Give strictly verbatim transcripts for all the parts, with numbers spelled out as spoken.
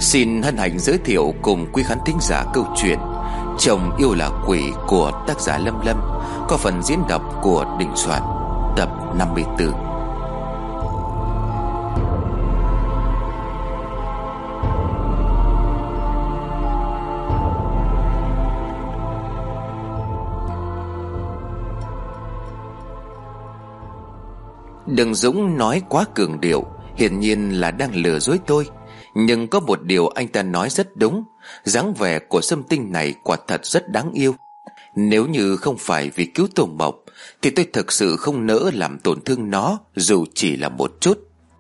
Xin hân hạnh giới thiệu cùng quý khán thính giả câu chuyện Chồng yêu là quỷ của tác giả Lâm Lâm, có phần diễn đọc của Đình Soạn, tập năm mươi tư. Đừng Dũng nói quá cường điệu, hiển nhiên là đang lừa dối tôi. Nhưng có một điều anh ta nói rất đúng, dáng vẻ của Sâm Tinh này quả thật rất đáng yêu. Nếu như không phải vì cứu Tô Mộc thì tôi thực sự không nỡ làm tổn thương nó, dù chỉ là một chút.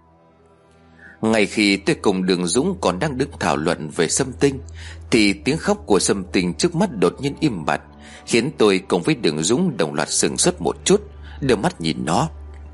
Ngay khi tôi cùng Đường Dũng còn đang đứng thảo luận về Sâm Tinh thì tiếng khóc của Sâm Tinh trước mắt đột nhiên im bặt, khiến tôi cùng với Đường Dũng đồng loạt sửng sốt một chút, đưa mắt nhìn nó.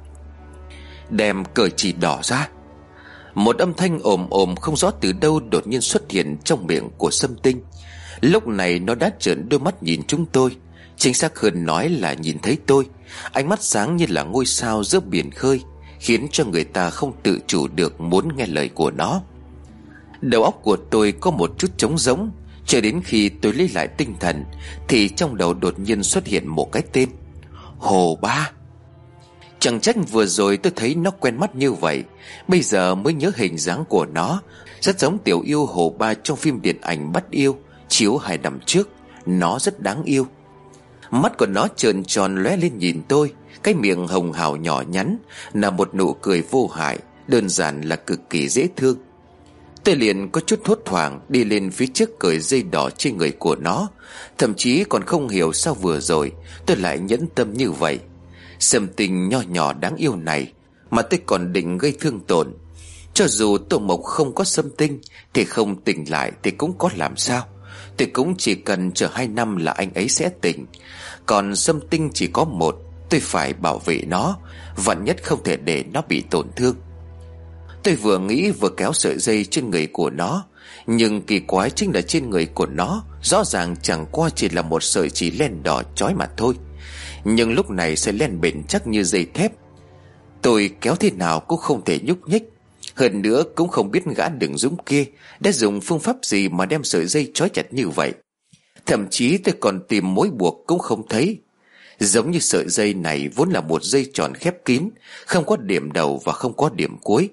Đem cởi chỉ đỏ ra. Một âm thanh ồm ồm không rõ từ đâu đột nhiên xuất hiện trong miệng của Sâm Tinh. Lúc này nó đã trợn đôi mắt nhìn chúng tôi, chính xác hơn nói là nhìn thấy tôi. Ánh mắt sáng như là ngôi sao giữa biển khơi, khiến cho người ta không tự chủ được muốn nghe lời của nó. Đầu óc của tôi có một chút trống rỗng, cho đến khi tôi lấy lại tinh thần thì trong đầu đột nhiên xuất hiện một cái tên: Hồ Ba. Chẳng trách vừa rồi tôi thấy nó quen mắt như vậy, bây giờ mới nhớ hình dáng của nó rất giống tiểu yêu Hồ Ba trong phim điện ảnh Bắt Yêu chiếu hai năm trước. Nó rất đáng yêu. Mắt của nó trợn tròn lóe lên nhìn tôi, cái miệng hồng hào nhỏ nhắn là một nụ cười vô hại, đơn giản là cực kỳ dễ thương. Tôi liền có chút hốt hoảng đi lên phía trước cởi dây đỏ trên người của nó, thậm chí còn không hiểu sao vừa rồi tôi lại nhẫn tâm như vậy. Sâm Tinh nho nhỏ đáng yêu này mà tôi còn định gây thương tổn. Cho dù Tô Mộc không có Sâm Tinh thì không tỉnh lại thì cũng có làm sao. Tôi cũng chỉ cần chờ hai năm là anh ấy sẽ tỉnh. Còn Sâm Tinh chỉ có một, tôi phải bảo vệ nó, vạn nhất không thể để nó bị tổn thương. Tôi vừa nghĩ vừa kéo sợi dây trên người của nó, nhưng kỳ quái chính là trên người của nó rõ ràng chẳng qua chỉ là một sợi chỉ len đỏ chói mà thôi. Nhưng lúc này sợi len bền chắc như dây thép. Tôi kéo thế nào cũng không thể nhúc nhích. Hơn nữa cũng không biết gã Đường Dũng kia đã dùng phương pháp gì mà đem sợi dây trói chặt như vậy. Thậm chí tôi còn tìm mối buộc cũng không thấy. Giống như sợi dây này vốn là một dây tròn khép kín, không có điểm đầu và không có điểm cuối.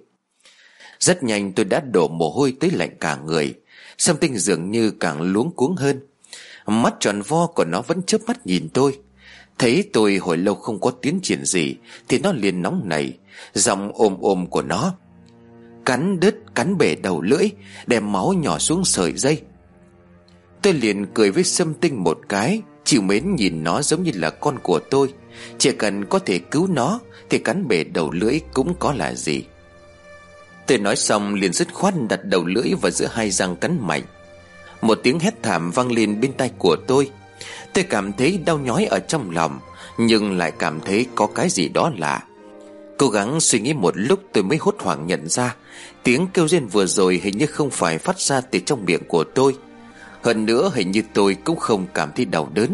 Rất nhanh tôi đã đổ mồ hôi tới lạnh cả người. Sâm Tinh dường như càng luống cuống hơn. Mắt tròn vo của nó vẫn chớp mắt nhìn tôi. Thấy tôi hồi lâu không có tiến triển gì thì nó liền nóng nảy, giọng ồm ồm của nó: Cắn đứt, cắn bể đầu lưỡi, đem máu nhỏ xuống sợi dây. Tôi liền cười với Sâm Tinh một cái, chịu mến nhìn nó giống như là con của tôi. Chỉ cần có thể cứu nó thì cắn bể đầu lưỡi cũng có là gì. Tôi nói xong liền dứt khoát đặt đầu lưỡi vào giữa hai răng cắn mạnh. Một tiếng hét thảm vang lên bên tai của tôi. Tôi cảm thấy đau nhói ở trong lòng, nhưng lại cảm thấy có cái gì đó lạ. Cố gắng suy nghĩ một lúc tôi mới hốt hoảng nhận ra tiếng kêu rên vừa rồi hình như không phải phát ra từ trong miệng của tôi. Hơn nữa hình như tôi cũng không cảm thấy đau đớn.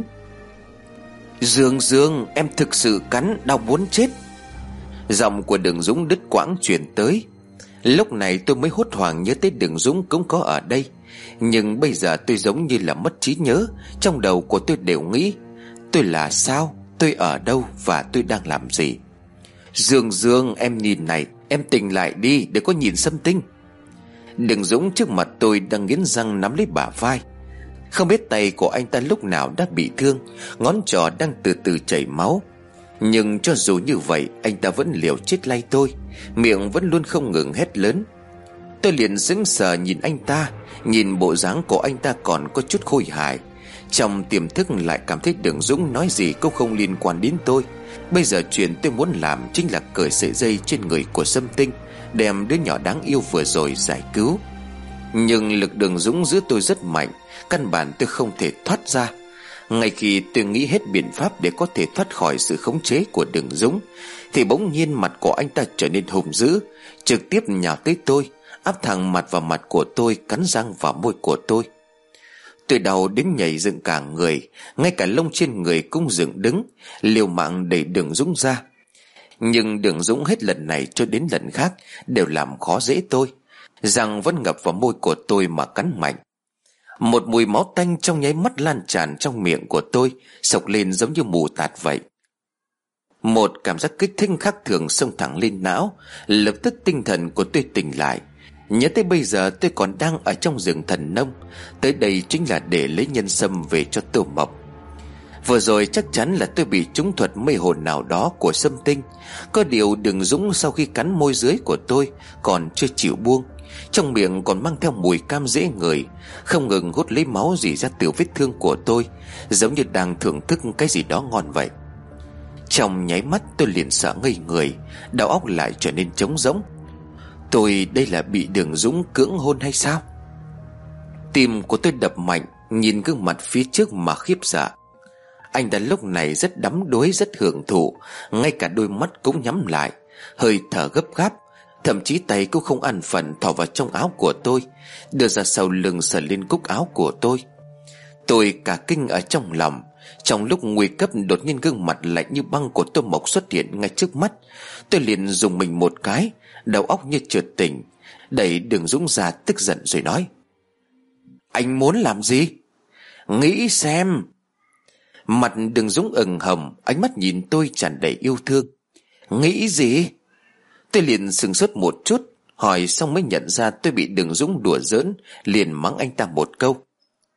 Dương Dương, em thực sự cắn, đau muốn chết. Giọng của Đường Dũng đứt quãng truyền tới. Lúc này tôi mới hốt hoảng nhớ tới Đường Dũng cũng có ở đây. Nhưng bây giờ tôi giống như là mất trí nhớ. Trong đầu của tôi đều nghĩ tôi là sao, tôi ở đâu và tôi đang làm gì. Dương Dương, em nhìn này, em tỉnh lại đi để có nhìn Sâm Tinh. Đường Dũng trước mặt tôi đang nghiến răng nắm lấy bả vai. Không biết tay của anh ta lúc nào đã bị thương, ngón trỏ đang từ từ chảy máu. Nhưng cho dù như vậy anh ta vẫn liều chết lay tôi, miệng vẫn luôn không ngừng hét lớn. Tôi liền sững sờ nhìn anh ta, nhìn bộ dáng của anh ta còn có chút khôi hài. Trong tiềm thức lại cảm thấy Đường Dũng nói gì cũng không liên quan đến tôi. Bây giờ chuyện tôi muốn làm chính là cởi sợi dây trên người của Sâm Tinh, đem đứa nhỏ đáng yêu vừa rồi giải cứu. Nhưng lực Đường Dũng giữ tôi rất mạnh, căn bản tôi không thể thoát ra. Ngay khi tôi nghĩ hết biện pháp để có thể thoát khỏi sự khống chế của Đường Dũng thì bỗng nhiên mặt của anh ta trở nên hung dữ, trực tiếp nhào tới tôi, áp thẳng mặt vào mặt của tôi, cắn răng vào môi của tôi. Tôi đau đến nhảy dựng cả người, ngay cả lông trên người cũng dựng đứng, liều mạng đẩy Đường Dũng ra. Nhưng Đường Dũng hết lần này cho đến lần khác đều làm khó dễ tôi. răng vẫn ngập vào môi của tôi mà cắn mạnh. Một mùi máu tanh trong nháy mắt lan tràn trong miệng của tôi, sộc lên giống như mù tạt vậy. Một cảm giác kích thích khác thường xông thẳng lên não. Lập tức tinh thần của tôi tỉnh lại. Nhớ tới bây giờ tôi còn đang ở trong rừng thần nông. Tới đây chính là để lấy nhân sâm về cho Tô Mộc. Vừa rồi chắc chắn là tôi bị trúng thuật mê hồn nào đó của Sâm Tinh. Có điều Đường Dũng sau khi cắn môi dưới của tôi còn chưa chịu buông. Trong miệng còn mang theo mùi cam dễ ngửi, không ngừng hút lấy máu rỉ ra từ vết thương của tôi, giống như đang thưởng thức cái gì đó ngon vậy. Trong nháy mắt tôi liền sợ ngây người, đầu óc lại trở nên trống rỗng. Tôi đây là bị Đường Dũng cưỡng hôn hay sao? Tim của tôi đập mạnh, nhìn gương mặt phía trước mà khiếp sợ. Anh ta lúc này rất đắm đuối, rất hưởng thụ, ngay cả đôi mắt cũng nhắm lại, hơi thở gấp gáp, thậm chí tay cũng không an phận thò vào trong áo của tôi, đưa ra sau lưng sờ lên cúc áo của tôi. Tôi cả kinh ở trong lòng. Trong lúc nguy cấp, đột nhiên gương mặt lạnh như băng của Tô Mộc xuất hiện ngay trước mắt. Tôi liền dùng mình một cái, đầu óc như trượt tỉnh, đẩy Đường Dũng ra, tức giận rồi nói: Anh muốn làm gì? Nghĩ xem. Mặt Đường Dũng ửng hồng, ánh mắt nhìn tôi tràn đầy yêu thương. Nghĩ gì? Tôi liền sững sốt một chút, hỏi xong mới nhận ra tôi bị Đường Dũng đùa giỡn, liền mắng anh ta một câu.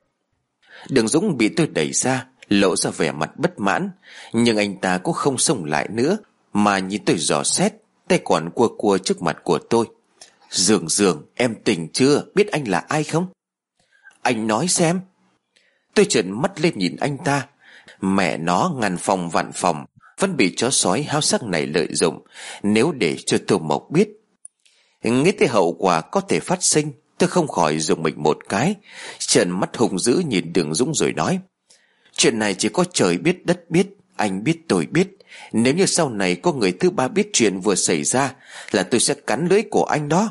Đường Dũng bị tôi đẩy ra, lộ ra vẻ mặt bất mãn, nhưng anh ta cũng không xông lại nữa, mà nhìn tôi dò xét, tay còn cua cua trước mặt của tôi. Dương Dương, em tỉnh chưa? Biết anh là ai không? Anh nói xem. Tôi trợn mắt lên nhìn anh ta. Mẹ nó, ngàn phòng vạn phòng, vẫn bị chó sói háo sắc này lợi dụng. Nếu để cho Tô Mộc biết, nghĩ tới hậu quả có thể phát sinh, tôi không khỏi dùng mình một cái, trợn mắt hung dữ nhìn Đường Dũng rồi nói: Chuyện này chỉ có trời biết đất biết, anh biết tôi biết. Nếu như sau này có người thứ ba biết chuyện vừa xảy ra, là tôi sẽ cắn lưỡi của anh đó.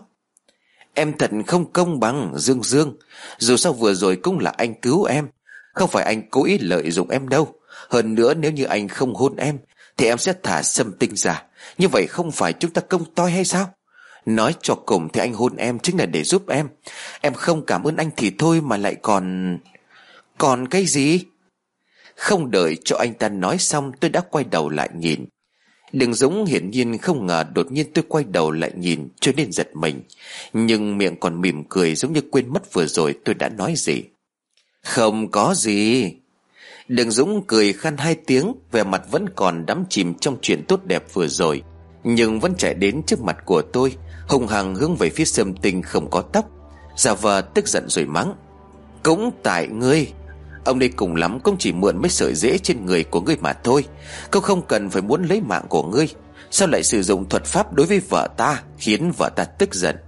Em thật không công bằng, Dương Dương. Dù sao vừa rồi cũng là anh cứu em, không phải anh cố ý lợi dụng em đâu. Hơn nữa, nếu như anh không hôn em thì em sẽ thả Sâm Tinh ra. Như vậy không phải chúng ta công toi hay sao? Nói cho cùng thì anh hôn em chính là để giúp em. Em không cảm ơn anh thì thôi, mà lại còn... Còn cái gì? Không đợi cho anh ta nói xong, tôi đã quay đầu lại nhìn. Đường Dũng hiển nhiên không ngờ đột nhiên tôi quay đầu lại nhìn, cho nên giật mình, nhưng miệng còn mỉm cười, giống như quên mất vừa rồi tôi đã nói gì. Không có gì. Đường Dũng cười khan hai tiếng, vẻ mặt vẫn còn đắm chìm trong chuyện tốt đẹp vừa rồi, nhưng vẫn chạy đến trước mặt của tôi, hùng hăng hướng về phía Sâm Tinh không có tóc, giả vờ tức giận rồi mắng: Cũng tại ngươi. Ông đây cùng lắm cũng chỉ mượn mấy sợi rễ trên người của ngươi mà thôi. Câu không cần phải muốn lấy mạng của ngươi. Sao lại sử dụng thuật pháp đối với vợ ta, khiến vợ ta tức giận?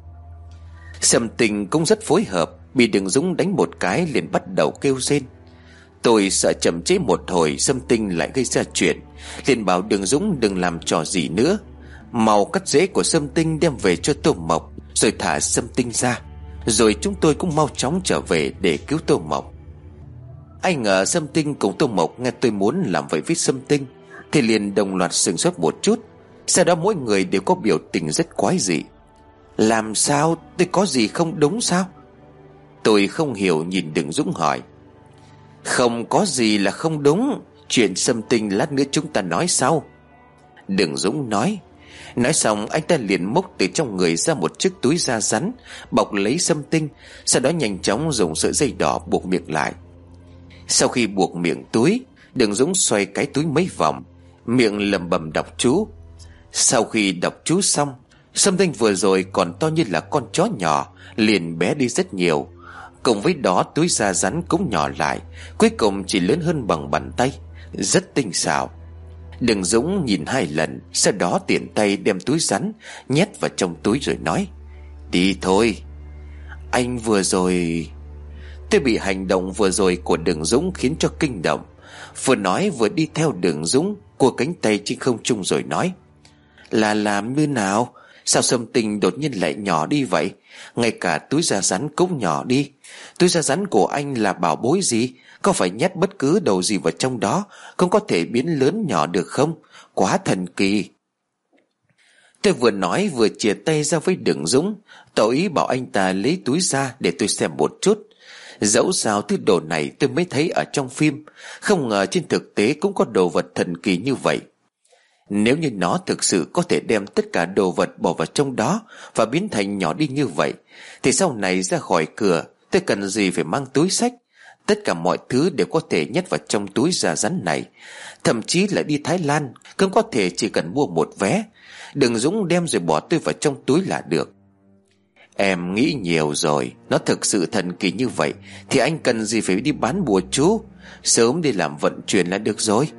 Sâm Tinh cũng rất phối hợp, bị Đường Dũng đánh một cái liền bắt đầu kêu rên. Tôi sợ chậm trễ một hồi Sâm Tinh lại gây ra chuyện, liền bảo Đường Dũng đừng làm trò gì nữa, mau cắt rễ của Sâm Tinh đem về cho Tô Mộc, rồi thả Sâm Tinh ra, rồi chúng tôi cũng mau chóng trở về để cứu Tô Mộc. Ai ngờ Sâm Tinh cùng Tô Mộc nghe tôi muốn làm vậy với Sâm Tinh thì liền đồng loạt sửng sốt một chút. Sau đó mỗi người đều có biểu tình rất quái dị. Làm sao? Tôi có gì không đúng sao? Tôi không hiểu nhìn Đường Dũng hỏi. Không có gì là không đúng. Chuyện Sâm Tinh lát nữa chúng ta nói sau. Đường Dũng nói. Nói xong anh ta liền móc từ trong người ra một chiếc túi da rắn, bọc lấy Sâm Tinh, sau đó nhanh chóng dùng sợi dây đỏ buộc miệng lại. Sau khi buộc miệng túi, Đường Dũng xoay cái túi mấy vòng, miệng lẩm bẩm đọc chú. Sau khi đọc chú xong, Sâm Tinh vừa rồi còn to như là con chó nhỏ liền bé đi rất nhiều. Cùng với đó túi da rắn cũng nhỏ lại, cuối cùng chỉ lớn hơn bằng bàn tay, rất tinh xảo. Đường Dũng nhìn hai lần, sau đó tiện tay đem túi rắn nhét vào trong túi rồi nói: Đi thôi. Anh vừa rồi... Tôi bị hành động vừa rồi của Đường Dũng khiến cho kinh động, vừa nói vừa đi theo Đường Dũng, cua cánh tay trên không trung rồi nói: Là làm như nào? Sao Sâm Tinh đột nhiên lại nhỏ đi vậy? Ngay cả túi da rắn cũng nhỏ đi. Túi da rắn của anh là bảo bối gì? Có phải nhét bất cứ đồ gì vào trong đó cũng có thể biến lớn nhỏ được không? Quá thần kỳ. Tôi vừa nói vừa chìa tay ra với Đường Dũng, tỏ ý bảo anh ta lấy túi ra để tôi xem một chút. Dẫu sao thứ đồ này tôi mới thấy ở trong phim, không ngờ trên thực tế cũng có đồ vật thần kỳ như vậy. Nếu như nó thực sự có thể đem tất cả đồ vật bỏ vào trong đó và biến thành nhỏ đi như vậy, thì sau này ra khỏi cửa tôi cần gì phải mang túi xách. Tất cả mọi thứ đều có thể nhét vào trong túi da rắn này. Thậm chí là đi Thái Lan cũng có thể chỉ cần mua một vé. Đường Dũng đem rồi bỏ tôi vào trong túi là được. Em nghĩ nhiều rồi. Nó thực sự thần kỳ như vậy thì anh cần gì phải đi bán bùa chú, sớm đi làm vận chuyển là được rồi.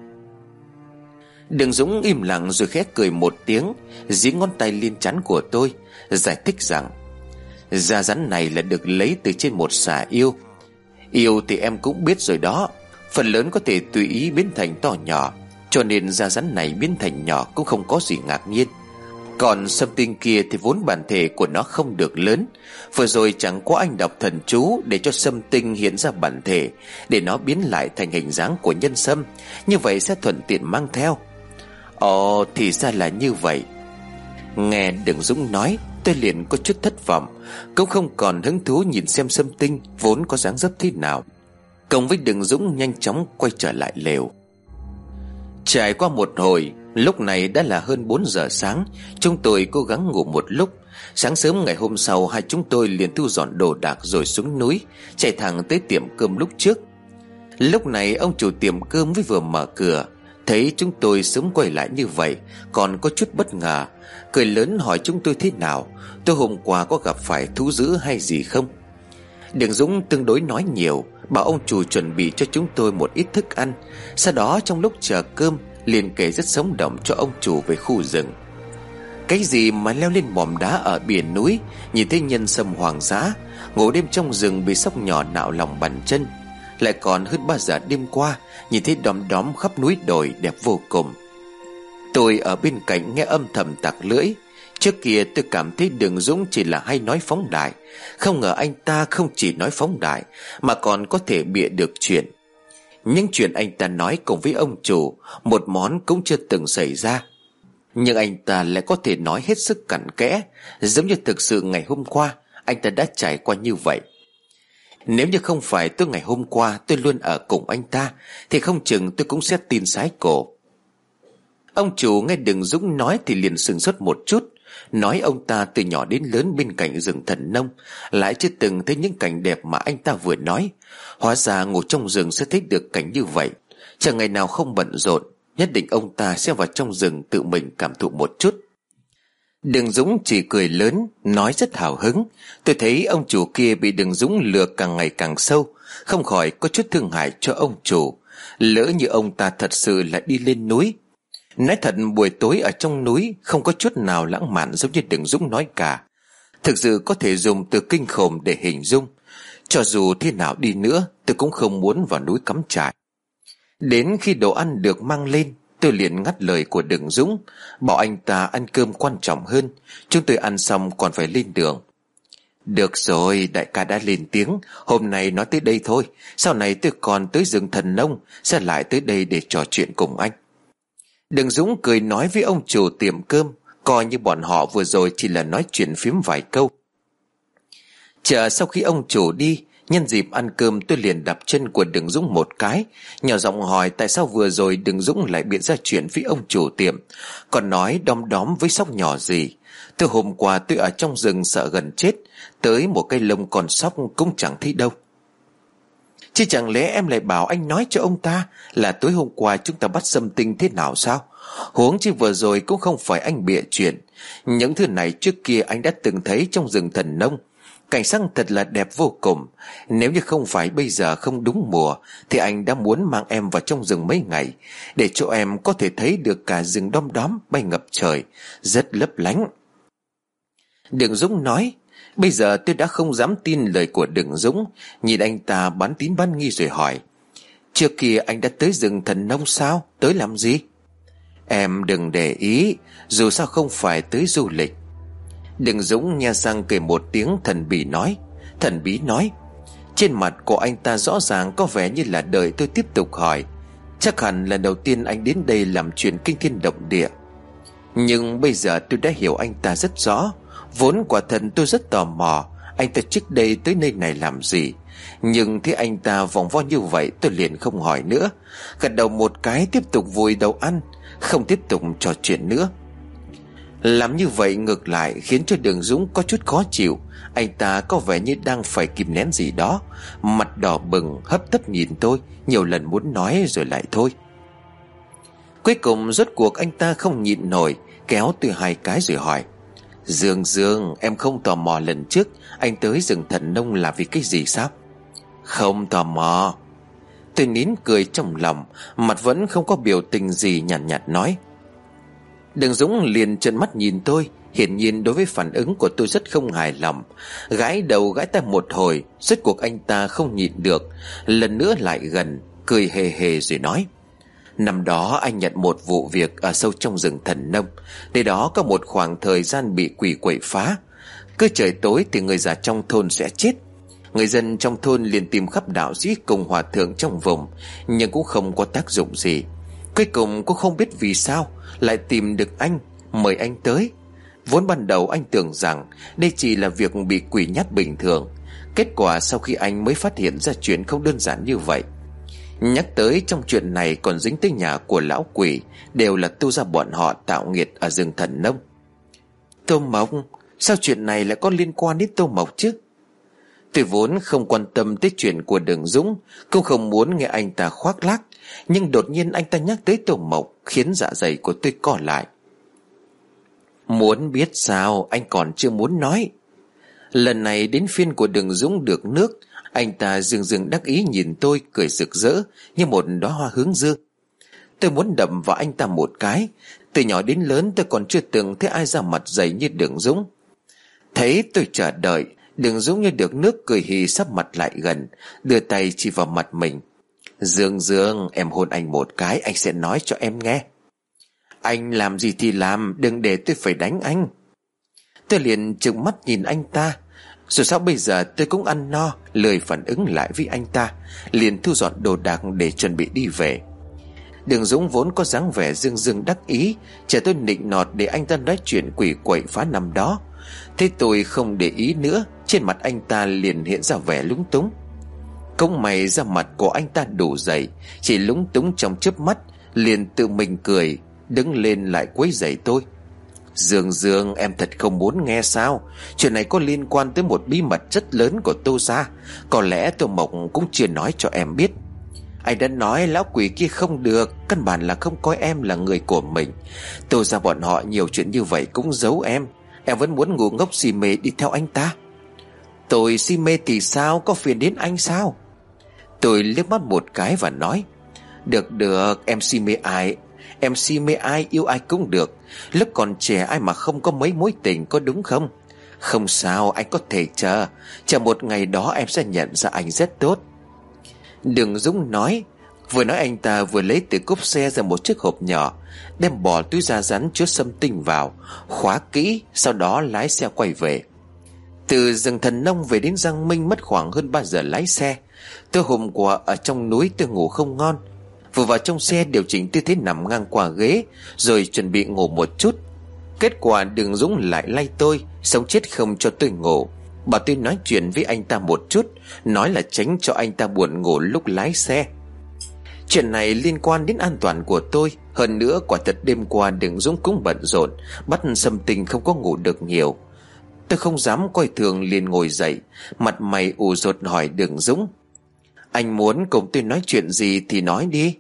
Đường Dũng im lặng rồi khẽ cười một tiếng, dí ngón tay lên trán của tôi, giải thích rằng da rắn này là được lấy từ trên một xà yêu. Yêu thì em cũng biết rồi đó, phần lớn có thể tùy ý biến thành to nhỏ, cho nên da rắn này biến thành nhỏ cũng không có gì ngạc nhiên. Còn sâm tinh kia thì vốn bản thể của nó không được lớn. Vừa rồi chẳng có anh đọc thần chú để cho sâm tinh hiện ra bản thể, để nó biến lại thành hình dáng của nhân sâm, như vậy sẽ thuận tiện mang theo. Ồ, thì ra là như vậy. Nghe Đường Dũng nói, tôi liền có chút thất vọng, cũng không còn hứng thú nhìn xem sâm tinh vốn có dáng dấp thế nào. Cộng với Đường Dũng nhanh chóng quay trở lại lều. Trải qua một hồi, lúc này đã là hơn bốn giờ sáng. Chúng tôi cố gắng ngủ một lúc. Sáng sớm ngày hôm sau, hai chúng tôi liền thu dọn đồ đạc rồi xuống núi, chạy thẳng tới tiệm cơm lúc trước. Lúc này ông chủ tiệm cơm mới vừa mở cửa, thấy chúng tôi sớm quay lại như vậy, còn có chút bất ngờ, cười lớn hỏi chúng tôi thế nào, tôi hôm qua có gặp phải thú dữ hay gì không. Đường Dũng tương đối nói nhiều, bảo ông chủ chuẩn bị cho chúng tôi một ít thức ăn. Sau đó trong lúc chờ cơm liền kể rất sống động cho ông chủ về khu rừng. Cái gì mà leo lên mỏm đá ở biển núi, nhìn thấy nhân sâm hoàng dã, ngủ đêm trong rừng bị sóc nhỏ nạo lòng bàn chân, lại còn hơn ba giờ đêm qua nhìn thấy đom đóm khắp núi đồi đẹp vô cùng. Tôi ở bên cạnh nghe âm thầm tặc lưỡi. Trước kia tôi cảm thấy Đường Dũng chỉ là hay nói phóng đại, không ngờ anh ta không chỉ nói phóng đại mà còn có thể bịa được chuyện. Những chuyện anh ta nói cùng với ông chủ, một món cũng chưa từng xảy ra, nhưng anh ta lại có thể nói hết sức cặn kẽ, giống như thực sự ngày hôm qua anh ta đã trải qua như vậy. Nếu như không phải tôi ngày hôm qua tôi luôn ở cùng anh ta, thì không chừng tôi cũng sẽ tin sái cổ. Ông chủ nghe Đường Dũng nói thì liền sửng sốt một chút, nói ông ta từ nhỏ đến lớn bên cạnh rừng Thần Nông, lại chưa từng thấy những cảnh đẹp mà anh ta vừa nói. Hóa ra ngủ trong rừng sẽ thấy được cảnh như vậy. Chẳng ngày nào không bận rộn, nhất định ông ta sẽ vào trong rừng tự mình cảm thụ một chút. Đường Dũng chỉ cười lớn, nói rất hào hứng. Tôi thấy ông chủ kia bị Đường Dũng lừa càng ngày càng sâu, không khỏi có chút thương hại cho ông chủ. Lỡ như ông ta thật sự lại đi lên núi. Nói thật, buổi tối ở trong núi không có chút nào lãng mạn giống như Đường Dũng nói cả. Thực sự có thể dùng từ kinh khủng để hình dung. Cho dù thế nào đi nữa, tôi cũng không muốn vào núi cắm trại. Đến khi đồ ăn được mang lên, tôi liền ngắt lời của Đường Dũng, bảo anh ta ăn cơm quan trọng hơn, chúng tôi ăn xong còn phải lên đường. Được rồi, đại ca đã lên tiếng, hôm nay nói tới đây thôi, sau này tôi còn tới rừng Thần Nông, sẽ lại tới đây để trò chuyện cùng anh. Đường Dũng cười nói với ông chủ tiệm cơm, coi như bọn họ vừa rồi chỉ là nói chuyện phím vài câu. Chờ sau khi ông chủ đi, nhân dịp ăn cơm tôi liền đạp chân của Đường Dũng một cái, nhỏ giọng hỏi tại sao vừa rồi Đường Dũng lại biện ra chuyện với ông chủ tiệm, còn nói đom đóm với sóc nhỏ gì. Từ hôm qua tôi ở trong rừng sợ gần chết, tới một cây lông con sóc cũng chẳng thấy đâu. Chứ chẳng lẽ em lại bảo anh nói cho ông ta là tối hôm qua chúng ta bắt sâm tinh thế nào sao? Huống chi vừa rồi cũng không phải anh bịa chuyện. Những thứ này trước kia anh đã từng thấy trong rừng Thần Nông. Cảnh sắc thật là đẹp vô cùng. Nếu như không phải bây giờ không đúng mùa, thì anh đã muốn mang em vào trong rừng mấy ngày, để cho em có thể thấy được cả rừng đom đóm bay ngập trời, rất lấp lánh. Đường Dũng nói. Bây giờ tôi đã không dám tin lời của Đường Dũng, nhìn anh ta bán tín bán nghi rồi hỏi, trước kia anh đã tới rừng Thần Nông sao? Tới làm gì? Em đừng để ý, dù sao không phải tới du lịch. Đường Dũng nhe răng cười một tiếng thần bí nói. Thần bí nói. Trên mặt của anh ta rõ ràng có vẻ như là đợi tôi tiếp tục hỏi. Chắc hẳn lần đầu tiên anh đến đây làm chuyện kinh thiên động địa. Nhưng bây giờ tôi đã hiểu anh ta rất rõ. Vốn quả thật tôi rất tò mò anh ta trước đây tới nơi này làm gì. Nhưng thấy anh ta vòng vo như vậy, tôi liền không hỏi nữa, gật đầu một cái tiếp tục vùi đầu ăn, không tiếp tục trò chuyện nữa. Làm như vậy ngược lại khiến cho Đường Dũng có chút khó chịu. Anh ta có vẻ như đang phải kìm nén gì đó, mặt đỏ bừng hấp tấp nhìn tôi, nhiều lần muốn nói rồi lại thôi. Cuối cùng rốt cuộc anh ta không nhịn nổi, kéo tôi hai cái rồi hỏi: Dương Dương, em không tò mò lần trước anh tới rừng Thần Nông là vì cái gì sao? Không tò mò. Tôi nín cười trong lòng, mặt vẫn không có biểu tình gì, nhàn nhạt, nhạt nói. Đường Dũng liền trợn mắt nhìn tôi, hiển nhiên đối với phản ứng của tôi rất không hài lòng. Gãi đầu gãi tay một hồi, rốt cuộc anh ta không nhịn được, lần nữa lại gần, cười hề hề rồi nói: Năm đó anh nhận một vụ việc ở sâu trong rừng Thần Nông. Nơi đó có một khoảng thời gian bị quỷ quậy phá. Cứ trời tối thì người già trong thôn sẽ chết. Người dân trong thôn liền tìm khắp đạo sĩ cùng hòa thượng trong vùng, nhưng cũng không có tác dụng gì. Cuối cùng cũng không biết vì sao lại tìm được anh, mời anh tới. Vốn ban đầu anh tưởng rằng đây chỉ là việc bị quỷ nhát bình thường. Kết quả sau khi anh mới phát hiện ra chuyện không đơn giản như vậy. Nhắc tới trong chuyện này còn dính tới nhà của lão quỷ, đều là tu ra bọn họ tạo nghiệt ở rừng Thần Nông. Tô Mộc, sao chuyện này lại có liên quan đến Tô Mộc chứ? Tôi vốn không quan tâm tới chuyện của Đường Dũng, cũng không muốn nghe anh ta khoác lác, nhưng đột nhiên anh ta nhắc tới Tô Mộc khiến dạ dày của tôi co lại. Muốn biết sao, anh còn chưa muốn nói. Lần này đến phiên của Đường Dũng được nước. Anh ta dường dường đắc ý nhìn tôi, cười rực rỡ như một đóa hoa hướng dương. Tôi muốn đập vào anh ta một cái. Từ nhỏ đến lớn tôi còn chưa từng thấy ai ra mặt dày như Đường Dũng. Thấy tôi chờ đợi, Đường Dũng như được nước, cười hì sắp mặt lại gần, đưa tay chỉ vào mặt mình. Dương Dương, em hôn anh một cái, anh sẽ nói cho em nghe. Anh làm gì thì làm, đừng để tôi phải đánh anh. Tôi liền trừng mắt nhìn anh ta. Dù sao bây giờ tôi cũng ăn no, lười phản ứng lại với anh ta, liền thu dọn đồ đạc để chuẩn bị đi về. Đường Dũng vốn có dáng vẻ dương dương đắc ý, chờ tôi nịnh nọt để anh ta nói chuyện quỷ quậy phá năm đó. Thế tôi không để ý nữa, trên mặt anh ta liền hiện ra vẻ lúng túng. Công mày ra mặt của anh ta đủ dày, chỉ lúng túng trong chớp mắt, liền tự mình cười, đứng lên lại quấy rầy tôi. Dương Dương, em thật không muốn nghe sao? Chuyện này có liên quan tới một bí mật rất lớn của Tô gia. Có lẽ Tô Mộc cũng chưa nói cho em biết. Anh đã nói lão quỷ kia không được, căn bản là không coi em là người của mình. Tô gia bọn họ nhiều chuyện như vậy cũng giấu em. Em vẫn muốn ngu ngốc si mê đi theo anh ta. Tôi si mê thì sao, có phiền đến anh sao? Tôi liếc mắt một cái và nói: Được được, em si mê ai? Em si mê ai, yêu ai cũng được. Lúc còn trẻ ai mà không có mấy mối tình, có đúng không? Không sao, anh có thể chờ. Chờ một ngày đó em sẽ nhận ra anh rất tốt. Đường Dũng nói. Vừa nói anh ta vừa lấy từ cốp xe ra một chiếc hộp nhỏ, đem bỏ túi da rắn chứa sâm tinh vào, khóa kỹ, sau đó lái xe quay về. Từ rừng Thần Nông về đến Giang Minh mất khoảng hơn ba giờ lái xe. Tôi hôm qua ở trong núi tôi ngủ không ngon, vừa vào trong xe điều chỉnh tư thế nằm ngang qua ghế, rồi chuẩn bị ngủ một chút. Kết quả Đường Dũng lại lay tôi, sống chết không cho tôi ngủ, bảo tôi nói chuyện với anh ta một chút, nói là tránh cho anh ta buồn ngủ lúc lái xe. Chuyện này liên quan đến an toàn của tôi. Hơn nữa quả thật đêm qua Đường Dũng cũng bận rộn, bắt sâm tinh không có ngủ được nhiều. Tôi không dám coi thường, liền ngồi dậy, mặt mày ủ rột hỏi Đường Dũng: Anh muốn cùng tôi nói chuyện gì thì nói đi.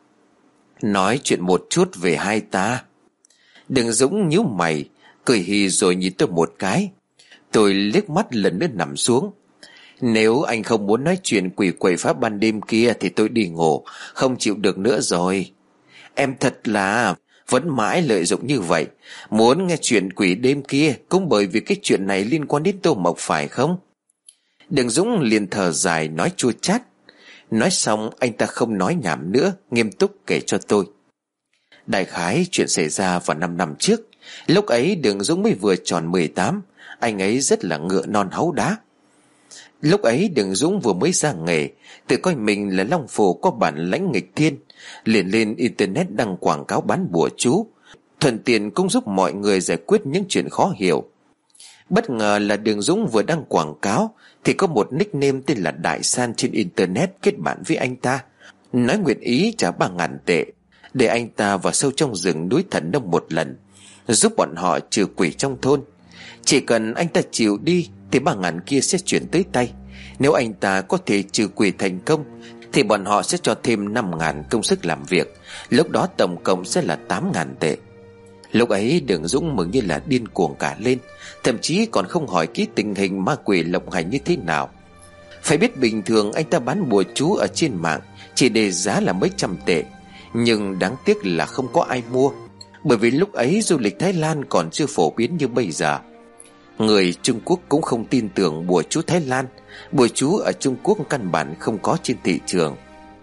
Nói chuyện một chút về hai ta. Đường Dũng nhíu mày, cười hì rồi nhìn tôi một cái. Tôi liếc mắt lần nữa nằm xuống. Nếu anh không muốn nói chuyện quỷ quậy phá ban đêm kia thì tôi đi ngủ, không chịu được nữa rồi. Em thật là vẫn mãi lợi dụng như vậy. Muốn nghe chuyện quỷ đêm kia cũng bởi vì cái chuyện này liên quan đến Tô Mộc phải không? Đường Dũng liền thở dài nói chua chát. Nói xong anh ta không nói nhảm nữa, nghiêm túc kể cho tôi. Đại khái chuyện xảy ra vào năm năm trước. Lúc ấy Đường Dũng mới vừa tròn mười tám. Anh ấy rất là ngựa non háu đá. Lúc ấy Đường Dũng vừa mới ra nghề, tự coi mình là long phù có bản lãnh nghịch thiên, liền lên internet đăng quảng cáo bán bùa chú, thuận tiện cũng giúp mọi người giải quyết những chuyện khó hiểu. Bất ngờ là Đường Dũng vừa đăng quảng cáo thì có một nickname tên là Đại San trên internet kết bạn với anh ta, nói nguyện ý trả ba ngàn tệ để anh ta vào sâu trong rừng núi Thần Nông một lần, giúp bọn họ trừ quỷ trong thôn. Chỉ cần anh ta chịu đi thì ba ngàn kia sẽ chuyển tới tay. Nếu anh ta có thể trừ quỷ thành công thì bọn họ sẽ cho thêm năm ngàn công sức làm việc. Lúc đó tổng cộng sẽ là tám ngàn tệ. Lúc ấy Đường Dũng mừng như là điên cuồng cả lên, thậm chí còn không hỏi kỹ tình hình ma quỷ lộng hành như thế nào. Phải biết bình thường anh ta bán bùa chú ở trên mạng chỉ để giá là mấy trăm tệ, nhưng đáng tiếc là không có ai mua, bởi vì lúc ấy du lịch Thái Lan còn chưa phổ biến như bây giờ. Người Trung Quốc cũng không tin tưởng bùa chú Thái Lan. Bùa chú ở Trung Quốc căn bản không có trên thị trường,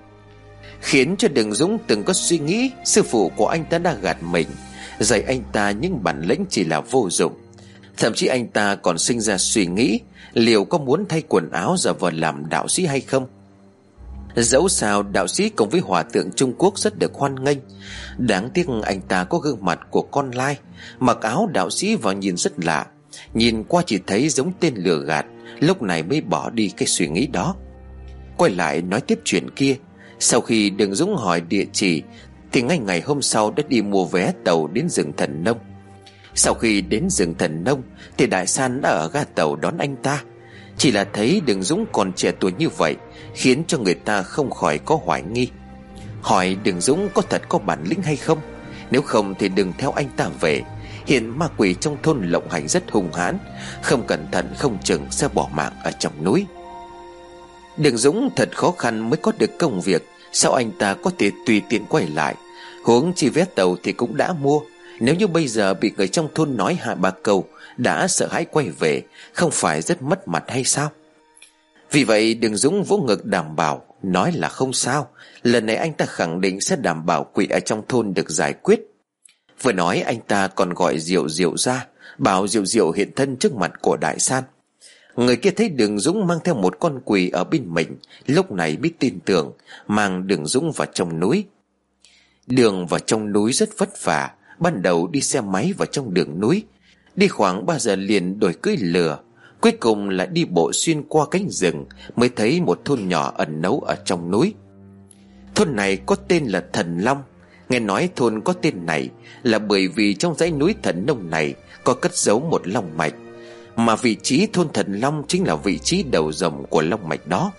khiến cho Đường Dũng từng có suy nghĩ sư phụ của anh ta đã gạt mình, dạy anh ta những bản lĩnh chỉ là vô dụng. Thậm chí anh ta còn sinh ra suy nghĩ liệu có muốn thay quần áo giả vờ làm đạo sĩ hay không. Dẫu sao đạo sĩ cùng với hòa thượng Trung Quốc rất được hoan nghênh. Đáng tiếc anh ta có gương mặt của con lai, mặc áo đạo sĩ vào nhìn rất lạ, nhìn qua chỉ thấy giống tên lừa gạt. Lúc này mới bỏ đi cái suy nghĩ đó. Quay lại nói tiếp chuyện kia. Sau khi Đường Dũng hỏi địa chỉ thì ngay ngày hôm sau đã đi mua vé tàu đến rừng Thần Nông. Sau khi đến rừng Thần Nông thì Đại San đã ở ga tàu đón anh ta. Chỉ là thấy Đường Dũng còn trẻ tuổi như vậy khiến cho người ta không khỏi có hoài nghi, hỏi Đường Dũng có thật có bản lĩnh hay không. Nếu không thì đừng theo anh ta về. Hiện ma quỷ trong thôn lộng hành rất hung hãn, không cẩn thận không chừng sẽ bỏ mạng ở trong núi. Đường Dũng thật khó khăn mới có được công việc, sao anh ta có thể tùy tiện quay lại? Huống chi vé tàu thì cũng đã mua. Nếu như bây giờ bị người trong thôn nói hai ba câu đã sợ hãi quay về, không phải rất mất mặt hay sao? Vì vậy Đường Dũng vỗ ngực đảm bảo, nói là không sao. Lần này anh ta khẳng định sẽ đảm bảo quỷ ở trong thôn được giải quyết. Vừa nói anh ta còn gọi Diệu Diệu ra, bảo Diệu Diệu hiện thân trước mặt của Đại San. Người kia thấy Đường Dũng mang theo một con quỷ ở bên mình, lúc này biết tin tưởng, mang Đường Dũng vào trong núi. Đường vào trong núi rất vất vả. Ban đầu đi xe máy vào trong đường núi, đi khoảng ba giờ liền đổi cưỡi lừa. Cuối cùng lại đi bộ xuyên qua cánh rừng mới thấy một thôn nhỏ ẩn náu ở trong núi. Thôn này có tên là Thần Long. Nghe nói thôn có tên này là bởi vì trong dãy núi Thần Nông này có cất giấu một long mạch, mà vị trí thôn Thần Long chính là vị trí đầu rồng của long mạch đó.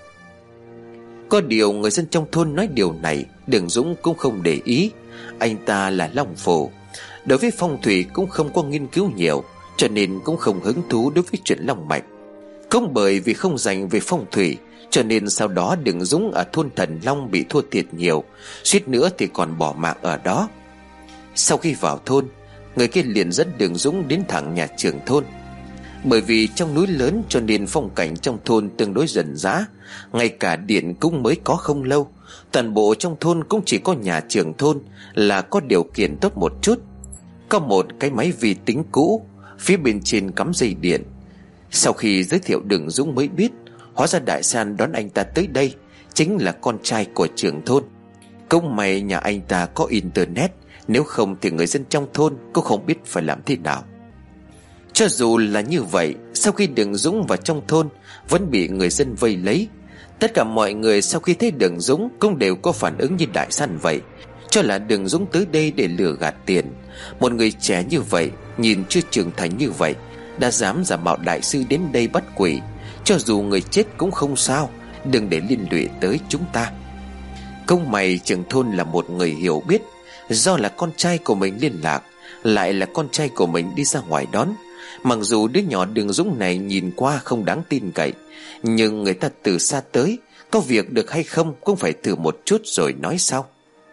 Có điều người dân trong thôn nói điều này Đường Dũng cũng không để ý. Anh ta là long phù, đối với phong thủy cũng không có nghiên cứu nhiều, cho nên cũng không hứng thú đối với chuyện long mạch. Cũng bởi vì không dành về phong thủy, cho nên sau đó Đường Dũng ở thôn Thần Long bị thua thiệt nhiều, suýt nữa thì còn bỏ mạng ở đó. Sau khi vào thôn, người kia liền dẫn Đường Dũng đến thẳng nhà trưởng thôn. Bởi vì trong núi lớn cho nên phong cảnh trong thôn tương đối rần rã, ngay cả điện cũng mới có không lâu. Toàn bộ trong thôn cũng chỉ có nhà trưởng thôn là có điều kiện tốt một chút, có một cái máy vi tính cũ, phía bên trên cắm dây điện. Sau khi giới thiệu Đường Dũng mới biết, hóa ra Đại San đón anh ta tới đây chính là con trai của trưởng thôn. Cũng may nhà anh ta có internet, nếu không thì người dân trong thôn cũng không biết phải làm thế nào. Cho dù là như vậy, sau khi Đường Dũng vào trong thôn vẫn bị người dân vây lấy. Tất cả mọi người sau khi thấy Đường Dũng cũng đều có phản ứng như Đại San vậy, cho là Đường Dũng tới đây để lừa gạt tiền. Một người trẻ như vậy, nhìn chưa trưởng thành như vậy, đã dám giả mạo đại sư đến đây bắt quỷ. Cho dù người chết cũng không sao, đừng để liên lụy tới chúng ta. Công mày trưởng thôn là một người hiểu biết, do là con trai của mình liên lạc, lại là con trai của mình đi ra ngoài đón. Mặc dù đứa nhỏ Đường Dũng này nhìn qua không đáng tin cậy, nhưng người ta từ xa tới, có việc được hay không cũng phải thử một chút rồi nói sau.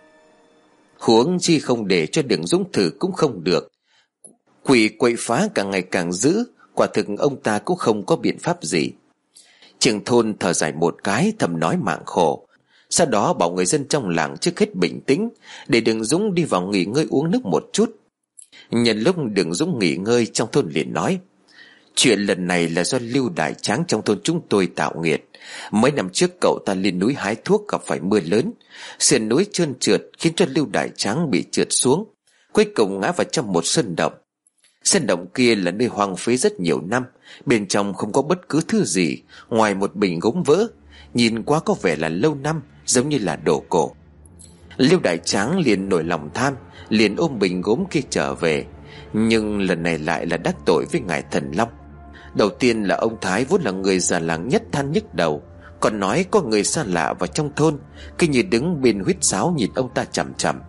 Huống chi không để cho Đường Dũng thử cũng không được. Quỷ quậy phá càng ngày càng dữ, quả thực ông ta cũng không có biện pháp gì. Trưởng thôn thở dài một cái, thầm nói mạng khổ. Sau đó bảo người dân trong làng trước hết bình tĩnh, để Đường Dũng đi vào nghỉ ngơi uống nước một chút. Nhân lúc Đường Dũng nghỉ ngơi, trong thôn liền nói: chuyện lần này là do Lưu Đại Tráng trong thôn chúng tôi tạo nghiệt. Mấy năm trước cậu ta lên núi hái thuốc gặp phải mưa lớn, sườn núi trơn trượt khiến cho Lưu Đại Tráng bị trượt xuống. cuối cùng ngã vào trong một sơn động. Sơn động kia là nơi hoang phế rất nhiều năm, bên trong không có bất cứ thứ gì ngoài một bình gốm vỡ, nhìn qua có vẻ là lâu năm, giống như là đồ cổ. Liêu Đại Tráng liền nổi lòng tham, liền ôm bình gốm kia trở về. Nhưng lần này lại là đắc tội với ngài Thần Long. Đầu tiên là ông Thái vốn là người già làng nhất than nhức đầu, còn nói có người xa lạ vào trong thôn, cứ như đứng bên huýt sáo nhìn ông ta chằm chằm.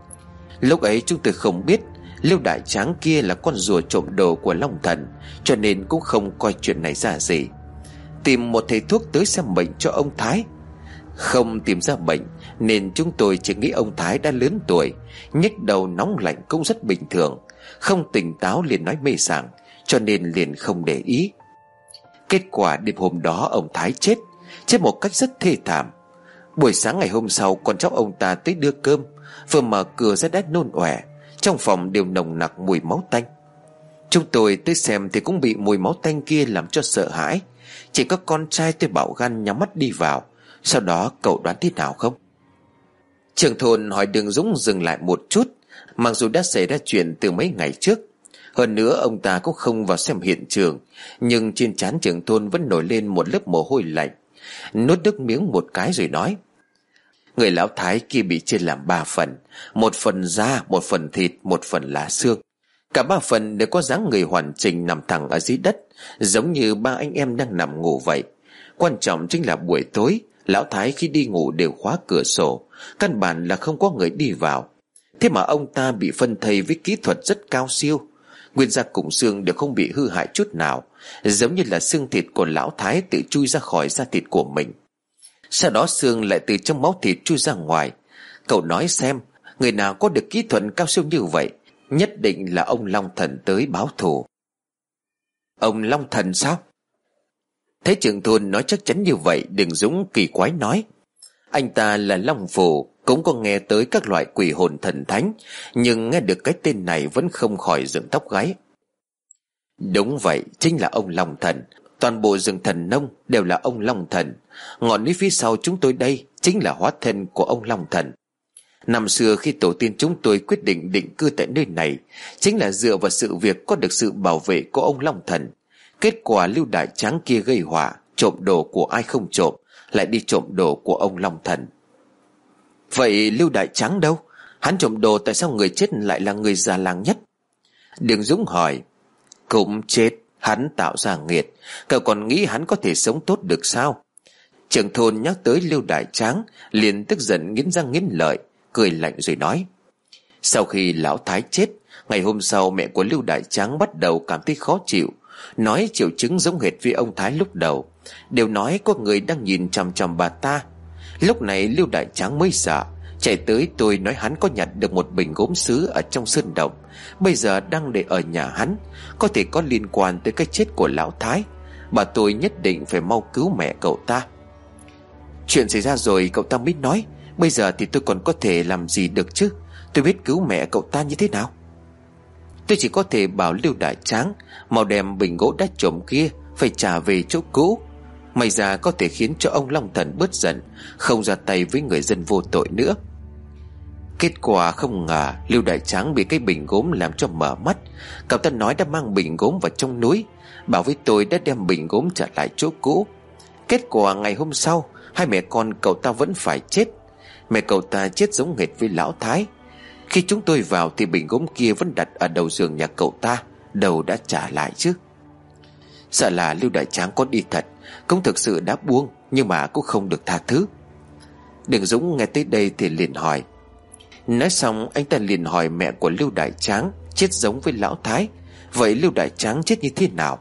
Lúc ấy chúng tôi không biết Liêu Đại Tráng kia là con rùa trộm đồ của Long Thần, cho nên cũng không coi chuyện này ra gì. Tìm một thầy thuốc tới xem bệnh cho ông Thái. Không tìm ra bệnh, nên chúng tôi chỉ nghĩ ông Thái đã lớn tuổi, nhức đầu nóng lạnh cũng rất bình thường, không tỉnh táo liền nói mê sảng, cho nên liền không để ý. Kết quả đêm hôm đó ông Thái chết, chết một cách rất thê thảm. Buổi sáng ngày hôm sau, con cháu ông ta tới đưa cơm, vừa mở cửa ra đã nôn ọe, trong phòng đều nồng nặc mùi máu tanh. Chúng tôi tới xem thì cũng bị mùi máu tanh kia làm cho sợ hãi. Chỉ có con trai tôi bảo gan nhắm mắt đi vào. Sau đó cậu đoán thế nào không? Trưởng thôn hỏi Đường Dũng dừng lại một chút. Mặc dù đã xảy ra chuyện từ mấy ngày trước, hơn nữa ông ta cũng không vào xem hiện trường, nhưng trên trán trưởng thôn vẫn nổi lên một lớp mồ hôi lạnh. Nuốt nước miếng một cái rồi nói: người lão Thái kia bị chia làm ba phần, một phần da, một phần thịt, một phần là xương. Cả ba phần đều có dáng người hoàn chỉnh nằm thẳng ở dưới đất, giống như ba anh em đang nằm ngủ vậy. Quan trọng chính là buổi tối lão Thái khi đi ngủ đều khóa cửa sổ, căn bản là không có người đi vào. Thế mà ông ta bị phân thây với kỹ thuật rất cao siêu. Nguyên da cùng xương đều không bị hư hại chút nào, giống như là xương thịt của lão Thái tự chui ra khỏi da thịt của mình. Sau đó xương lại từ trong máu thịt chui ra ngoài. Cậu nói xem, người nào có được kỹ thuật cao siêu như vậy? Nhất định là ông Long Thần tới báo thù. Ông Long Thần sao? Thấy trưởng thôn nói chắc chắn như vậy, Đường Dũng kỳ quái nói: anh ta là Long Phù, cũng có nghe tới các loại quỷ hồn thần thánh, nhưng nghe được cái tên này vẫn không khỏi dựng tóc gáy. Đúng vậy, chính là ông Long Thần. Toàn bộ rừng Thần Nông đều là ông Long Thần. Ngọn núi phía sau chúng tôi đây chính là hóa thân của ông Long Thần. Năm xưa khi tổ tiên chúng tôi quyết định định cư tại nơi này, chính là dựa vào sự việc có được sự bảo vệ của ông Long Thần. Kết quả Lưu Đại Tráng kia gây họa, trộm đồ của ai không trộm, lại đi trộm đồ của ông Long Thần. Vậy Lưu Đại Tráng đâu? Hắn trộm đồ, tại sao người chết lại là người già làng nhất? Đường Dũng hỏi. Cũng chết, hắn tạo ra nghiệt, cậu còn nghĩ hắn có thể sống tốt được sao? Trưởng thôn nhắc tới Lưu Đại Tráng liền tức giận nghiến răng nghiến lợi, cười lạnh rồi nói: sau khi lão Thái chết, ngày hôm sau mẹ của Lưu Đại Tráng bắt đầu cảm thấy khó chịu, nói triệu chứng giống hệt với ông Thái lúc đầu, đều nói có người đang nhìn chằm chằm bà ta. Lúc này Lưu Đại Tráng mới sợ, chạy tới tôi nói hắn có nhặt được một bình gốm sứ ở trong sơn động, bây giờ đang để ở nhà hắn, có thể có liên quan tới cái chết của lão Thái. Bà tôi nhất định phải mau cứu mẹ cậu ta. Chuyện xảy ra rồi cậu ta mới nói, bây giờ thì tôi còn có thể làm gì được chứ? Tôi biết cứu mẹ cậu ta như thế nào. Tôi chỉ có thể bảo Lưu Đại Tráng mau đem bình gỗ đã trộm kia phải trả về chỗ cũ, may ra có thể khiến cho ông Long Thần bớt giận, không ra tay với người dân vô tội nữa. Kết quả không ngờ Lưu Đại Tráng bị cái bình gốm làm cho mở mắt. Cậu ta nói đã mang bình gốm vào trong núi, bảo với tôi đã đem bình gốm trả lại chỗ cũ. Kết quả ngày hôm sau, hai mẹ con cậu ta vẫn phải chết. Mẹ cậu ta chết giống hệt với lão Thái. Khi chúng tôi vào thì bình gốm kia vẫn đặt ở đầu giường nhà cậu ta, đầu đã trả lại chứ. Sợ là Lưu Đại Tráng có đi thật, cũng thực sự đã buông, nhưng mà cũng không được tha thứ. Đường Dũng nghe tới đây thì liền hỏi. Nói xong anh ta liền hỏi mẹ của Lưu Đại Tráng chết giống với lão Thái. Vậy Lưu Đại Tráng chết như thế nào?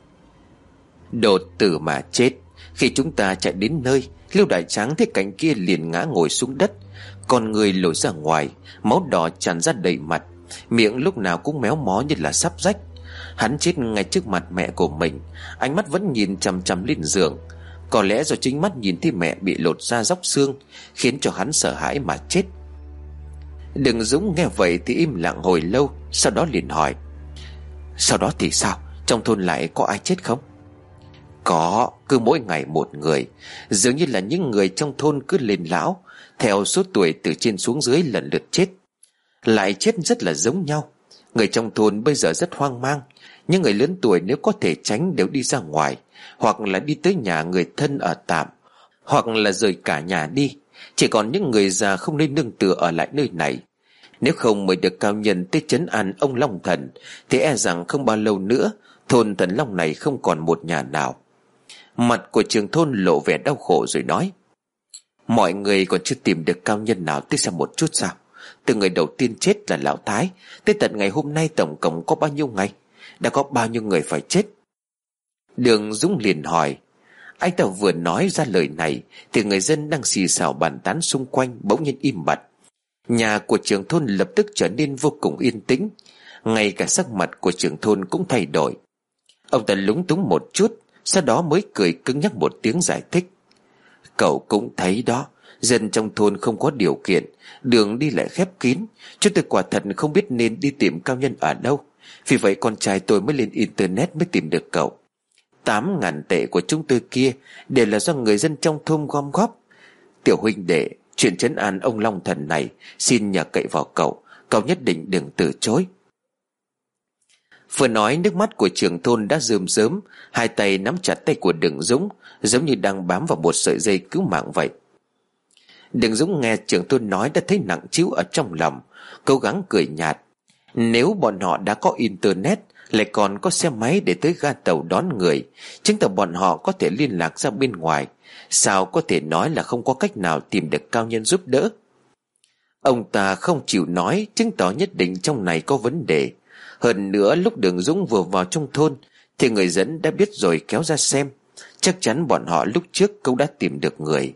Đột tử mà chết. Khi chúng ta chạy đến nơi, Lưu Đại Tráng thấy cảnh kia liền ngã ngồi xuống đất, con người lồi ra ngoài, máu đỏ tràn ra đầy mặt, miệng lúc nào cũng méo mó như là sắp rách. Hắn chết ngay trước mặt mẹ của mình, ánh mắt vẫn nhìn chằm chằm lên giường. Có lẽ do chính mắt nhìn thấy mẹ bị lột da róc xương, khiến cho hắn sợ hãi mà chết. Đường Dũng nghe vậy thì im lặng hồi lâu, sau đó liền hỏi. Sau đó thì sao? Trong thôn lại có ai chết không? Có, cứ mỗi ngày một người. Dường như là những người trong thôn cứ lên lão, theo số tuổi từ trên xuống dưới lần lượt chết. lại chết rất là giống nhau. Người trong thôn bây giờ rất hoang mang. Những người lớn tuổi nếu có thể tránh đều đi ra ngoài, hoặc là đi tới nhà người thân ở tạm, hoặc là rời cả nhà đi. Chỉ còn những người già không nên nương tựa ở lại nơi này. Nếu không mời được cao nhân tới trấn an ông Long Thần, thì e rằng không bao lâu nữa thôn Thần Long này không còn một nhà nào. Mặt của trưởng thôn lộ vẻ đau khổ rồi nói: mọi người còn chưa tìm được cao nhân nào tới xem một chút sao? Từ người đầu tiên chết là lão Thái, tới tận ngày hôm nay tổng cộng có bao nhiêu ngày? Đã có bao nhiêu người phải chết? Đường Dũng liền hỏi. Anh ta vừa nói ra lời này thì người dân đang xì xào bàn tán xung quanh bỗng nhiên im bặt. Nhà của trưởng thôn lập tức trở nên vô cùng yên tĩnh. Ngay cả sắc mặt của trưởng thôn cũng thay đổi. Ông ta lúng túng một chút, sau đó mới cười cứng nhắc một tiếng giải thích. Cậu cũng thấy đó, dân trong thôn không có điều kiện, đường đi lại khép kín. Chúng tôi quả thật không biết nên đi tìm cao nhân ở đâu. Vì vậy con trai tôi mới lên internet mới tìm được cậu. Tám ngàn tệ của chúng tôi kia đều là do người dân trong thôn gom góp. Tiểu huynh đệ, chuyện trấn an ông Long Thần này xin nhờ cậy vào cậu. Cậu nhất định đừng từ chối. Vừa nói nước mắt của trưởng thôn đã rơm rớm. Hai tay nắm chặt tay của Đường Dũng, giống như đang bám vào một sợi dây cứu mạng vậy. Đường Dũng nghe trưởng thôn nói đã thấy nặng trĩu ở trong lòng, cố gắng cười nhạt. Nếu bọn họ đã có internet, lại còn có xe máy để tới ga tàu đón người, chứng tỏ bọn họ có thể liên lạc ra bên ngoài. Sao có thể nói là không có cách nào tìm được cao nhân giúp đỡ? Ông ta không chịu nói, chứng tỏ nhất định trong này có vấn đề. Hơn nữa lúc Đường Dũng vừa vào trong thôn thì người dẫn đã biết rồi kéo ra xem. Chắc chắn bọn họ lúc trước cũng đã tìm được người.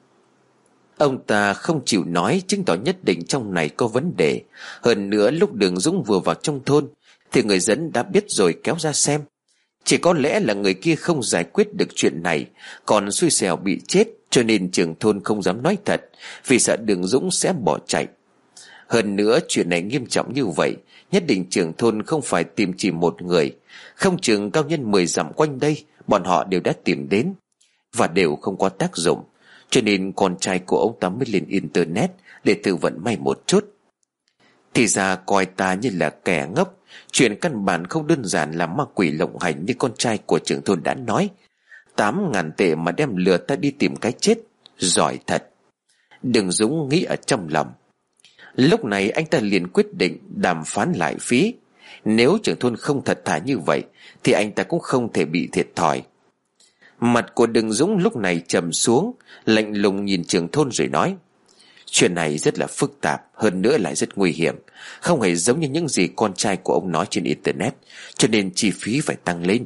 Ông ta không chịu nói, chứng tỏ nhất định trong này có vấn đề. Hơn nữa lúc Đường Dũng vừa vào trong thôn thì người dẫn đã biết rồi kéo ra xem. Chỉ có lẽ là người kia không giải quyết được chuyện này, còn xui xẻo bị chết, cho nên trưởng thôn không dám nói thật, vì sợ Đường Dũng sẽ bỏ chạy. Hơn nữa chuyện này nghiêm trọng như vậy, nhất định trưởng thôn không phải tìm chỉ một người. Không chừng cao nhân mười dặm quanh đây bọn họ đều đã tìm đến, và đều không có tác dụng. Cho nên con trai của ông ta mới lên internet để thử vận may một chút. Thì ra coi ta như là kẻ ngốc. Chuyện căn bản không đơn giản là ma quỷ lộng hành như con trai của trưởng thôn đã nói. Tám ngàn tệ mà đem lừa ta đi tìm cái chết, giỏi thật. Đường Dũng nghĩ ở trong lòng. Lúc này anh ta liền quyết định đàm phán lại phí. Nếu trưởng thôn không thật thà như vậy thì anh ta cũng không thể bị thiệt thòi. Mặt của Đường Dũng lúc này trầm xuống, lạnh lùng nhìn trưởng thôn rồi nói: chuyện này rất là phức tạp, hơn nữa lại rất nguy hiểm, không hề giống như những gì con trai của ông nói trên internet, cho nên chi phí phải tăng lên.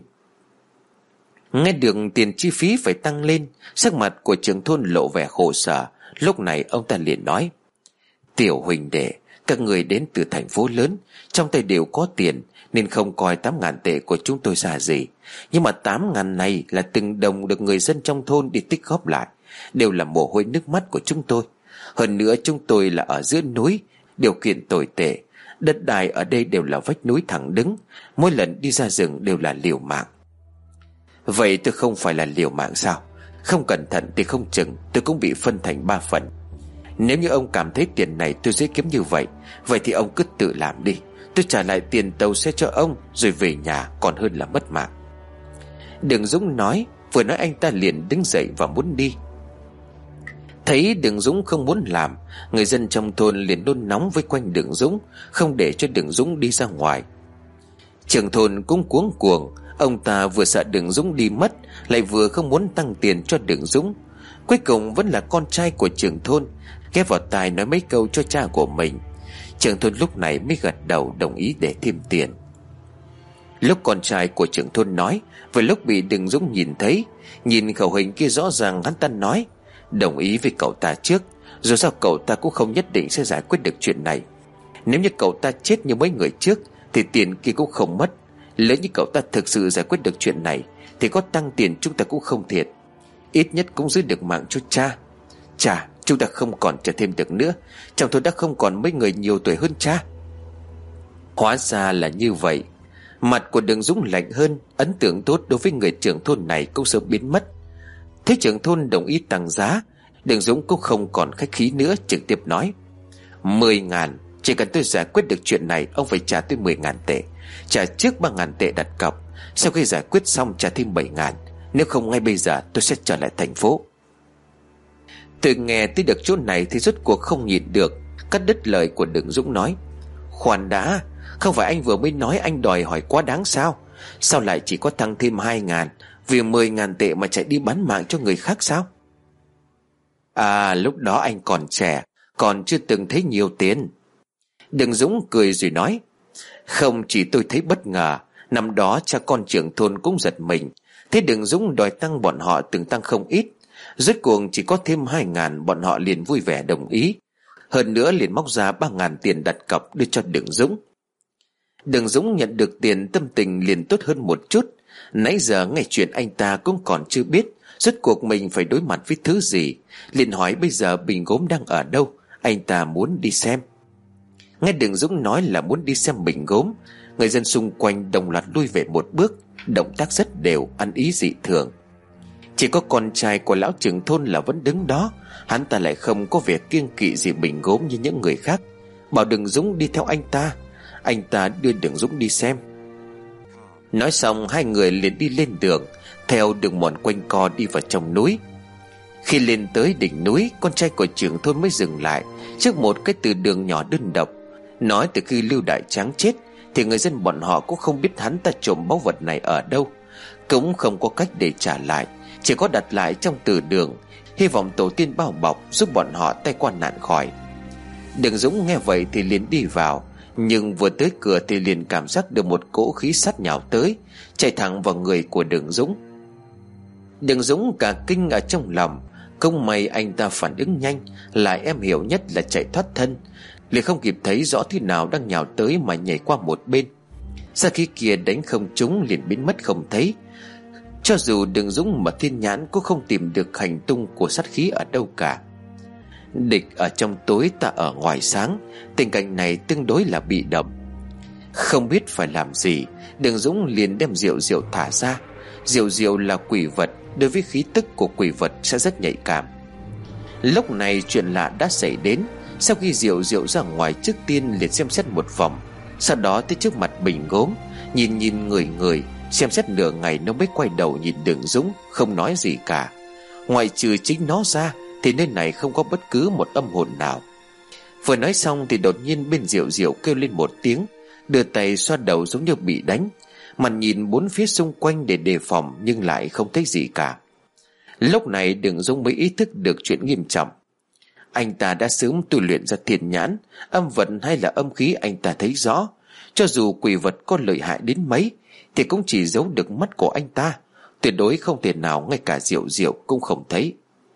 Nghe được tiền chi phí phải tăng lên, sắc mặt của trưởng thôn lộ vẻ khổ sở. Lúc này ông ta liền nói: tiểu huynh đệ, các người đến từ thành phố lớn, trong tay đều có tiền, nên không coi tám ngàn tệ của chúng tôi ra gì. Nhưng mà tám ngàn này là từng đồng được người dân trong thôn đi tích góp lại, đều là mồ hôi nước mắt của chúng tôi. Hơn nữa chúng tôi là ở giữa núi, điều kiện tồi tệ, đất đai ở đây đều là vách núi thẳng đứng, mỗi lần đi ra rừng đều là liều mạng. Vậy tôi không phải là liều mạng sao? Không cẩn thận thì không chừng tôi cũng bị phân thành ba phần. Nếu như ông cảm thấy tiền này tôi dễ kiếm như vậy, vậy thì ông cứ tự làm đi. Tôi trả lại tiền tàu xe cho ông rồi về nhà còn hơn là mất mạng. Đường Dũng nói. Vừa nói anh ta liền đứng dậy và muốn đi. Thấy Đường Dũng không muốn làm, người dân trong thôn liền nôn nóng vây quanh Đường Dũng, không để cho Đường Dũng đi ra ngoài. Trưởng thôn cũng cuống cuồng. Ông ta vừa sợ Đường Dũng đi mất, lại vừa không muốn tăng tiền cho Đường Dũng. Cuối cùng vẫn là con trai của trưởng thôn ghé vào tai nói mấy câu cho cha của mình. Trưởng thôn lúc này mới gật đầu đồng ý để thêm tiền. Lúc con trai của trưởng thôn nói, vừa lúc bị Đường Dũng nhìn thấy. Nhìn khẩu hình kia rõ ràng hắn ta nói: đồng ý với cậu ta trước, dù sao cậu ta cũng không nhất định sẽ giải quyết được chuyện này. Nếu như cậu ta chết như mấy người trước thì tiền kia cũng không mất. Nếu như cậu ta thực sự giải quyết được chuyện này thì có tăng tiền chúng ta cũng không thiệt, ít nhất cũng giữ được mạng cho cha. Chà, chúng ta không còn chờ thêm được nữa, trong thôn đã không còn mấy người nhiều tuổi hơn cha. Hóa ra là như vậy. Mặt của Đường Dũng lạnh hơn, ấn tượng tốt đối với người trưởng thôn này cũng sớm biến mất. Thế trưởng thôn đồng ý tăng giá, Đường Dũng cũng không còn khách khí nữa, trực tiếp nói: Mười ngàn, Chỉ cần tôi giải quyết được chuyện này, ông phải trả tôi mười ngàn tệ. Trả trước ba ngàn tệ đặt cọc, sau khi giải quyết xong trả thêm bảy ngàn. Nếu không ngay bây giờ tôi sẽ trở lại thành phố. Tôi nghe tới được chỗ này thì rốt cuộc không nhịn được, cắt đứt lời của Đường Dũng nói: Khoan đã, không phải anh vừa mới nói anh đòi hỏi quá đáng sao? Sao lại chỉ có tăng thêm hai ngàn, vì mười ngàn tệ mà chạy đi bán mạng cho người khác sao? À, lúc đó anh còn trẻ, còn chưa từng thấy nhiều tiền. Đường Dũng cười rồi nói: Không chỉ tôi thấy bất ngờ, năm đó cha con trưởng thôn cũng giật mình. Thế Đường Dũng đòi tăng, bọn họ từng tăng không ít. Rốt cuộc chỉ có thêm hai ngàn, bọn họ liền vui vẻ đồng ý. Hơn nữa liền móc ra ba ngàn tiền đặt cọc đưa cho Đường Dũng. Đường Dũng nhận được tiền, tâm tình liền tốt hơn một chút. Nãy giờ nghe chuyện anh ta cũng còn chưa biết rốt cuộc mình phải đối mặt với thứ gì. Liền hỏi bây giờ bình gốm đang ở đâu, anh ta muốn đi xem. Nghe Đường Dũng nói là muốn đi xem bình gốm, người dân xung quanh đồng loạt lui về một bước, động tác rất đều, ăn ý dị thường. Chỉ có con trai của lão trưởng thôn là vẫn đứng đó. Hắn ta lại không có vẻ kiêng kỵ gì bình gốm như những người khác, bảo Đường Dũng đi theo anh ta. Anh ta đưa Đường Dũng đi xem. Nói xong hai người liền đi lên đường, theo đường mòn quanh co đi vào trong núi. Khi lên tới đỉnh núi, con trai của trưởng thôn mới dừng lại trước một cái từ đường nhỏ đơn độc. Nói từ khi Lưu Đại Tráng chết thì người dân bọn họ cũng không biết hắn ta trộm báu vật này ở đâu, cũng không có cách để trả lại, chỉ có đặt lại trong từ đường, hy vọng tổ tiên bao bọc giúp bọn họ tay qua nạn khỏi. Đường Dũng nghe vậy thì liền đi vào, nhưng vừa tới cửa thì liền cảm giác được một cỗ khí sát nhào tới, chạy thẳng vào người của Đường Dũng. Đường Dũng cả kinh ở trong lòng, không may anh ta phản ứng nhanh, lại em hiểu nhất là chạy thoát thân, liền không kịp thấy rõ thứ nào đang nhào tới mà nhảy qua một bên. Sát khí kia đánh không trúng liền biến mất không thấy. Cho dù Đường Dũng mà thiên nhãn cũng không tìm được hành tung của sát khí ở đâu cả. Địch ở trong tối, ta ở ngoài sáng, tình cảnh này tương đối là bị động. Không biết phải làm gì, Đường Dũng liền đem Diệu Diệu thả ra. Diệu Diệu là quỷ vật, đối với khí tức của quỷ vật sẽ rất nhạy cảm. Lúc này chuyện lạ đã xảy đến. Sau khi Diệu Diệu ra ngoài, trước tiên liền xem xét một vòng, sau đó tới trước mặt bình gốm, nhìn nhìn người người, xem xét nửa ngày nó mới quay đầu nhìn Đường Dũng, không nói gì cả. Ngoại trừ chính nó ra thì nơi này không có bất cứ một âm hồn nào. Vừa nói xong thì đột nhiên bên Diệu Diệu kêu lên một tiếng, đưa tay xoa đầu giống như bị đánh, mà nhìn bốn phía xung quanh để đề phòng nhưng lại không thấy gì cả. Lúc này Đường Dũng mới ý thức được chuyện nghiêm trọng. Anh ta đã sớm tu luyện ra thiên nhãn, âm vật hay là âm khí anh ta thấy rõ. Cho dù quỷ vật có lợi hại đến mấy thì cũng chỉ giấu được mắt của anh ta, tuyệt đối không thể nào ngay cả Diệu Diệu cũng không thấy.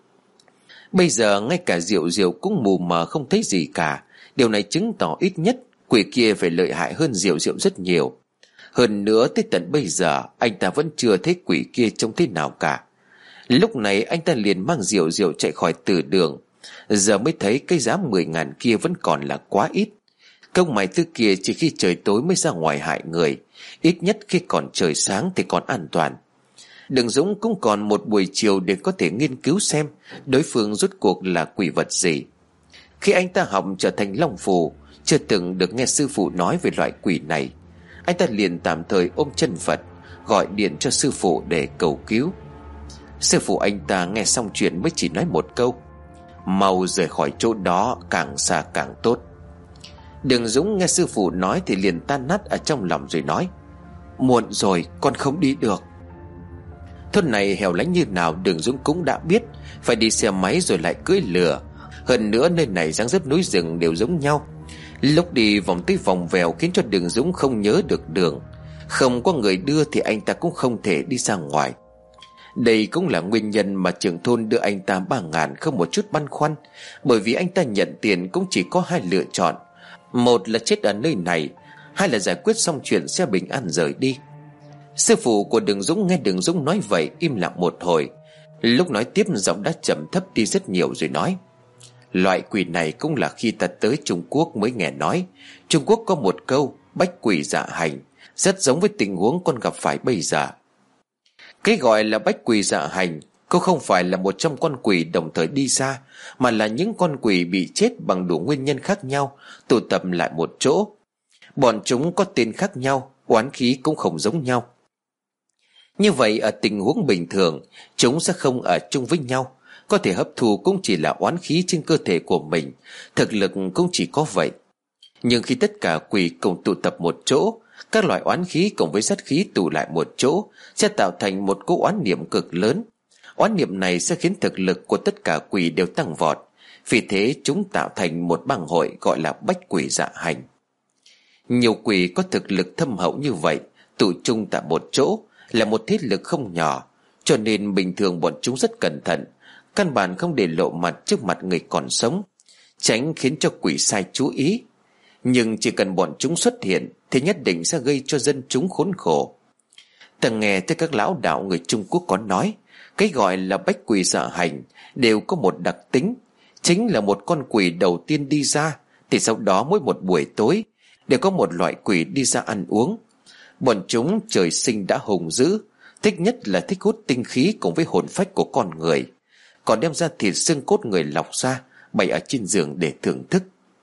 Bây giờ ngay cả Diệu Diệu cũng mù mờ không thấy gì cả. Điều này chứng tỏ ít nhất quỷ kia phải lợi hại hơn Diệu Diệu rất nhiều. Hơn nữa tới tận bây giờ anh ta vẫn chưa thấy quỷ kia trông thế nào cả. Lúc này anh ta liền mang Diệu Diệu chạy khỏi từ đường. Giờ mới thấy cái giá mười ngàn kia vẫn còn là quá ít. Công mày tư kia chỉ khi trời tối mới ra ngoài hại người, ít nhất khi còn trời sáng thì còn an toàn. Đường Dũng cũng còn một buổi chiều để có thể nghiên cứu xem đối phương rốt cuộc là quỷ vật gì. Khi anh ta học trở thành Long Phù, chưa từng được nghe sư phụ nói về loại quỷ này, anh ta liền tạm thời ôm chân Phật, gọi điện cho sư phụ để cầu cứu. Sư phụ anh ta nghe xong chuyện mới chỉ nói một câu: mau rời khỏi chỗ đó, càng xa càng tốt. Đường Dũng nghe sư phụ nói thì liền tan nát ở trong lòng rồi nói: muộn rồi, con không đi được. Thôn này hẻo lánh như nào Đường Dũng cũng đã biết, phải đi xe máy rồi lại cưỡi lừa. Hơn nữa nơi này dáng dấp núi rừng đều giống nhau. Lúc đi vòng tới vòng vèo khiến cho Đường Dũng không nhớ được đường. Không có người đưa thì anh ta cũng không thể đi ra ngoài. Đây cũng là nguyên nhân mà trưởng thôn đưa anh ta ba ngàn không một chút băn khoăn, bởi vì anh ta nhận tiền cũng chỉ có hai lựa chọn: một là chết ở nơi này, hai là giải quyết xong chuyện sẽ bình an rời đi. Sư phụ của Đường Dũng nghe Đường Dũng nói vậy im lặng một hồi, lúc nói tiếp giọng đã trầm thấp đi rất nhiều rồi nói: loại quỷ này cũng là khi ta tới Trung Quốc mới nghe nói. Trung Quốc có một câu bách quỷ dạ hành, rất giống với tình huống con gặp phải bây giờ. Cái gọi là bách quỷ dạ hành Cô không phải là một trong con quỷ đồng thời đi ra, mà là những con quỷ bị chết bằng đủ nguyên nhân khác nhau tụ tập lại một chỗ. Bọn chúng có tên khác nhau, oán khí cũng không giống nhau. Như vậy ở tình huống bình thường, chúng sẽ không ở chung với nhau. Có thể hấp thụ cũng chỉ là oán khí trên cơ thể của mình, thực lực cũng chỉ có vậy. Nhưng khi tất cả quỷ cùng tụ tập một chỗ, các loại oán khí cùng với sát khí tụ lại một chỗ sẽ tạo thành một cỗ oán niệm cực lớn. Oán niệm này sẽ khiến thực lực của tất cả quỷ đều tăng vọt. Vì thế chúng tạo thành một bang hội gọi là bách quỷ dạ hành. Nhiều quỷ có thực lực thâm hậu như vậy tụ chung tại một chỗ là một thế lực không nhỏ, cho nên bình thường bọn chúng rất cẩn thận, căn bản không để lộ mặt trước mặt người còn sống, tránh khiến cho quỷ sai chú ý. Nhưng chỉ cần bọn chúng xuất hiện thì nhất định sẽ gây cho dân chúng khốn khổ. Từng nghe tới các lão đạo người Trung Quốc có nói, cái gọi là bách quỷ dạ hành đều có một đặc tính, chính là một con quỷ đầu tiên đi ra thì sau đó mỗi một buổi tối đều có một loại quỷ đi ra ăn uống. Bọn chúng trời sinh đã hùng dữ, thích nhất là thích hút tinh khí cùng với hồn phách của con người, còn đem ra thịt xương cốt người lọc ra bày ở trên giường để thưởng thức.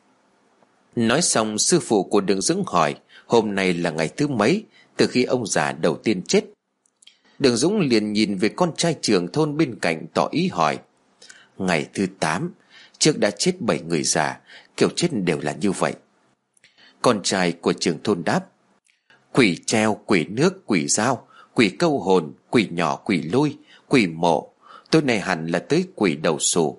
Nói xong, sư phụ của Đường Dũng hỏi hôm nay là ngày thứ mấy từ khi ông già đầu tiên chết. Đường Dũng liền nhìn về con trai trưởng thôn bên cạnh tỏ ý hỏi. Ngày thứ tám, trước đã chết bảy người già, kiểu chết đều là như vậy. Con trai của trưởng thôn đáp. Quỷ treo, quỷ nước, quỷ dao, quỷ câu hồn, quỷ nhỏ, quỷ lôi, quỷ mộ, tối nay hẳn là tới quỷ đầu xù.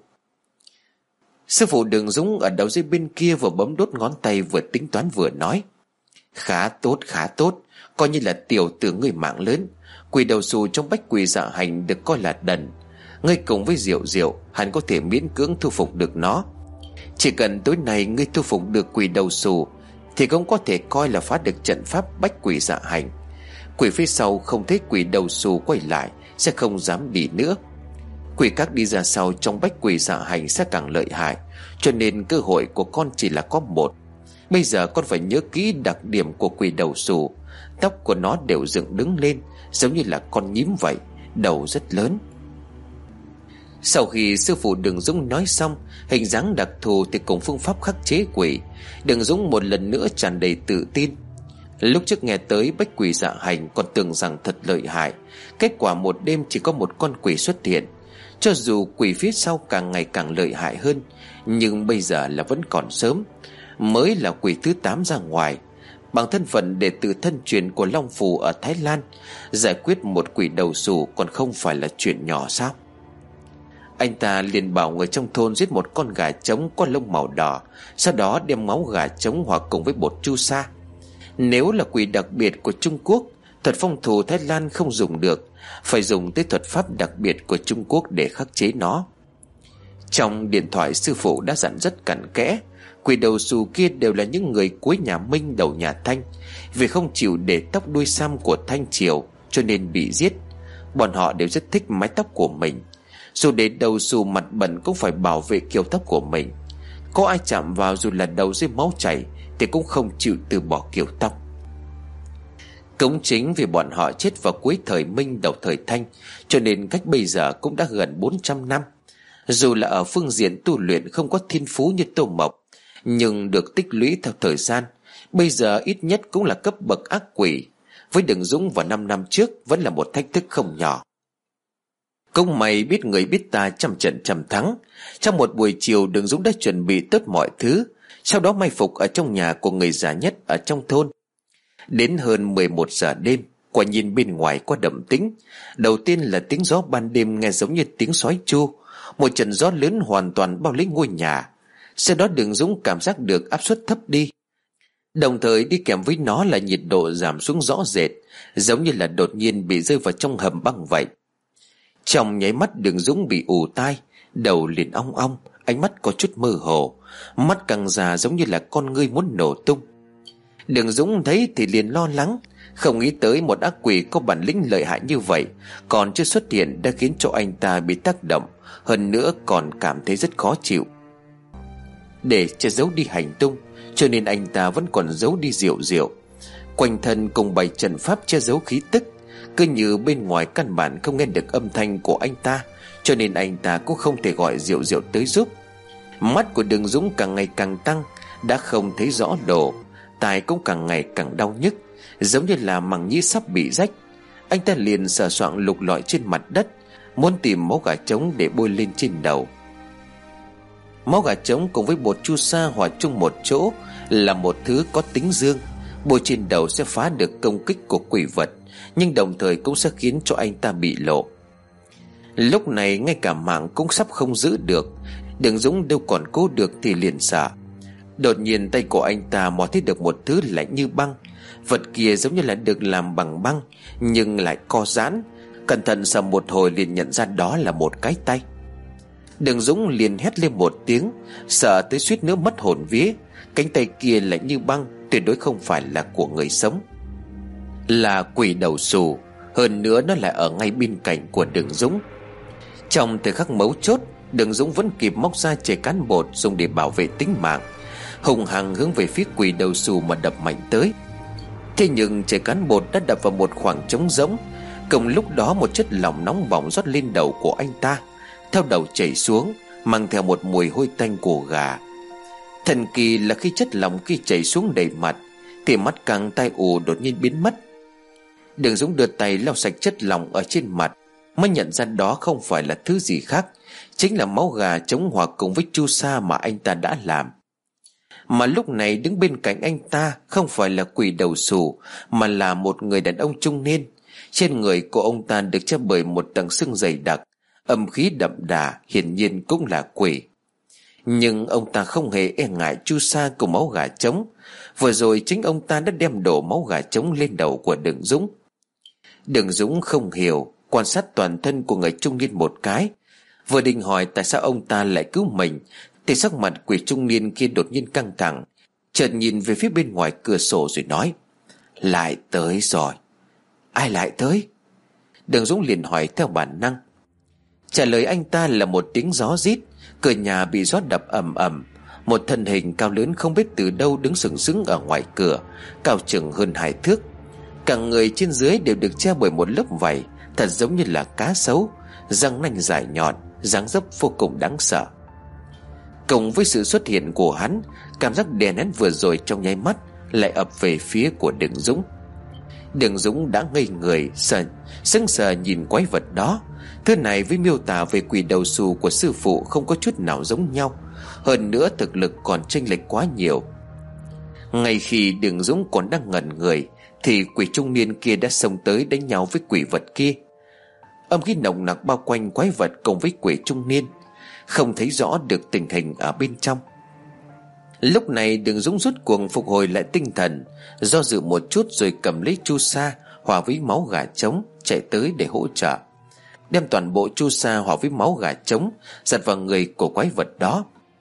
Sư phụ Đường Dũng ở đầu dây bên kia vừa bấm đốt ngón tay vừa tính toán vừa nói. Khá tốt, khá tốt, coi như là tiểu tử người mạng lớn. Quỷ đầu xù trong bách quỷ dạ hành được coi là đần. Ngươi cùng với Diệu Diệu hẳn có thể miễn cưỡng thu phục được nó. Chỉ cần tối nay ngươi thu phục được quỷ đầu xù thì cũng có thể coi là phá được trận pháp bách quỷ dạ hành. Quỷ phía sau không thấy quỷ đầu xù quay lại sẽ không dám đi nữa. Quỷ các đi ra sau trong bách quỷ dạ hành sẽ càng lợi hại, cho nên cơ hội của con chỉ là có một. Bây giờ con phải nhớ kỹ đặc điểm của quỷ đầu xù. Tóc của nó đều dựng đứng lên, giống như là con nhím vậy, đầu rất lớn. Sau khi sư phụ Đường Dũng nói xong hình dáng đặc thù thì cùng phương pháp khắc chế quỷ, Đường Dũng một lần nữa tràn đầy tự tin. Lúc trước nghe tới bách quỷ dạ hành còn tưởng rằng thật lợi hại, kết quả một đêm chỉ có một con quỷ xuất hiện. Cho dù quỷ phía sau càng ngày càng lợi hại hơn, nhưng bây giờ là vẫn còn sớm. Mới là quỷ thứ tám ra ngoài. Bằng thân phận đệ tử thân truyền của Long Phù ở Thái Lan, giải quyết một quỷ đầu xù còn không phải là chuyện nhỏ sao? Anh ta liền bảo người trong thôn giết một con gà trống có lông màu đỏ, sau đó đem máu gà trống hòa cùng với bột chu sa. Nếu là quỷ đặc biệt của Trung Quốc, thuật phong thù Thái Lan không dùng được, phải dùng tới thuật pháp đặc biệt của Trung Quốc để khắc chế nó. Trong điện thoại sư phụ đã dặn rất cặn kẽ, quỷ đầu xù kia đều là những người cuối nhà Minh đầu nhà Thanh, vì không chịu để tóc đuôi sam của Thanh Triều cho nên bị giết. Bọn họ đều rất thích mái tóc của mình, dù để đầu xù mặt bẩn cũng phải bảo vệ kiểu tóc của mình. Có ai chạm vào dù là đầu dưới máu chảy thì cũng không chịu từ bỏ kiểu tóc. Cũng chính vì bọn họ chết vào cuối thời Minh đầu thời Thanh, cho nên cách bây giờ cũng đã gần bốn trăm năm. Dù là ở phương diện tu luyện không có thiên phú như Tô Mộc, nhưng được tích lũy theo thời gian, bây giờ ít nhất cũng là cấp bậc ác quỷ. Với Đường Dũng vào năm năm trước vẫn là một thách thức không nhỏ. Cũng may biết người biết ta, trăm trận trăm thắng. Trong một buổi chiều, Đường Dũng đã chuẩn bị tốt mọi thứ, sau đó mai phục ở trong nhà của người già nhất ở trong thôn. Đến hơn mười một giờ đêm, quả nhìn bên ngoài có động tĩnh. Đầu tiên là tiếng gió ban đêm nghe giống như tiếng sói chu. Một trận gió lớn hoàn toàn bao lấy ngôi nhà. Sau đó Đường Dũng cảm giác được áp suất thấp đi, đồng thời đi kèm với nó là nhiệt độ giảm xuống rõ rệt, giống như là đột nhiên bị rơi vào trong hầm băng vậy. Trong nháy mắt Đường Dũng bị ù tai, đầu liền ong ong, ánh mắt có chút mơ hồ, mắt càng già giống như là con ngươi muốn nổ tung. Đường Dũng thấy thì liền lo lắng, không nghĩ tới một ác quỷ có bản lĩnh lợi hại như vậy còn chưa xuất hiện đã khiến cho anh ta bị tác động, hơn nữa còn cảm thấy rất khó chịu. Để che giấu đi hành tung, cho nên anh ta vẫn còn giấu đi Diệu Diệu. Quanh thân cùng bày trận pháp che giấu khí tức, cứ như bên ngoài căn bản không nghe được âm thanh của anh ta, cho nên anh ta cũng không thể gọi Diệu Diệu tới giúp. Mắt của Đường Dũng càng ngày càng tăng, đã không thấy rõ đồ, tai cũng càng ngày càng đau nhức, giống như là màng nhĩ sắp bị rách. Anh ta liền sờ soạng lục lọi trên mặt đất, muốn tìm máu gà trống để bôi lên trên đầu. Máu gà trống cùng với bột chu sa hòa chung một chỗ là một thứ có tính dương. Bôi trên đầu sẽ phá được công kích của quỷ vật, nhưng đồng thời cũng sẽ khiến cho anh ta bị lộ. Lúc này ngay cả mạng cũng sắp không giữ được, Đường Dũng đâu còn cố được thì liền sợ. Đột nhiên tay của anh ta mò thấy được một thứ lạnh như băng. Vật kia giống như là được làm bằng băng, nhưng lại co giãn. Cẩn thận sờ một hồi liền nhận ra đó là một cái tay. Đường Dũng liền hét lên một tiếng, sợ tới suýt nữa mất hồn vía. Cánh tay kia lạnh như băng, tuyệt đối không phải là của người sống, là quỷ đầu xù. Hơn nữa nó lại ở ngay bên cạnh của Đường Dũng. Trong thời khắc mấu chốt, Đường Dũng vẫn kịp móc ra chày cán bột dùng để bảo vệ tính mạng, hùng hăng hướng về phía quỷ đầu xù mà đập mạnh tới. Thế nhưng chày cán bột đã đập vào một khoảng trống rỗng. Cùng lúc đó một chất lỏng nóng bỏng rót lên đầu của anh ta, theo đầu chảy xuống, mang theo một mùi hôi tanh của gà. Thần kỳ là khi chất lỏng kia chảy xuống đầy mặt, thì mắt càng tai ù đột nhiên biến mất. Đường Dũng đưa tay lau sạch chất lỏng ở trên mặt, mới nhận ra đó không phải là thứ gì khác, chính là máu gà chống hòa cùng với chu sa mà anh ta đã làm. Mà lúc này đứng bên cạnh anh ta không phải là quỷ đầu xù, mà là một người đàn ông trung niên. Trên người của ông ta được che bởi một tầng xương dày đặc, âm khí đậm đà, hiển nhiên cũng là quỷ. Nhưng ông ta không hề e ngại chu sa cùng máu gà trống. Vừa rồi chính ông ta đã đem đổ máu gà trống lên đầu của Đường Dũng. Đường Dũng không hiểu, quan sát toàn thân của người trung niên một cái, vừa định hỏi tại sao ông ta lại cứu mình, thì sắc mặt quỷ trung niên kia đột nhiên căng thẳng, chợt nhìn về phía bên ngoài cửa sổ rồi nói: "Lại tới rồi." "Ai lại tới?" Đường Dũng liền hỏi theo bản năng. Trả lời anh ta là một tiếng gió rít. Cửa nhà bị gió đập ầm ầm. Một thân hình cao lớn không biết từ đâu đứng sừng sững ở ngoài cửa, cao chừng hơn hai thước. Cả người trên dưới đều được che bởi một lớp vảy, thật giống như là cá sấu, răng nanh dài nhọn, dáng dấp vô cùng đáng sợ. Cùng với sự xuất hiện của hắn, cảm giác đè nén vừa rồi trong nháy mắt lại ập về phía của Đường Dũng. Đường Dũng đã ngây người, sờ, sững sờ nhìn quái vật đó. Thứ này với miêu tả về quỷ đầu xù của sư phụ không có chút nào giống nhau, hơn nữa thực lực còn chênh lệch quá nhiều. Ngay khi Đường Dũng còn đang ngẩn người, thì quỷ trung niên kia đã xông tới đánh nhau với quỷ vật kia. Âm khí nồng nặc bao quanh quái vật cùng với quỷ trung niên, không thấy rõ được tình hình ở bên trong. Lúc này Đường Dũng rút cuồng phục hồi lại tinh thần, do dự một chút rồi cầm lấy chu sa hòa với máu gà trống chạy tới để hỗ trợ, đem toàn bộ chu sa hòa với máu gà trống dạt vào người của quái vật đó.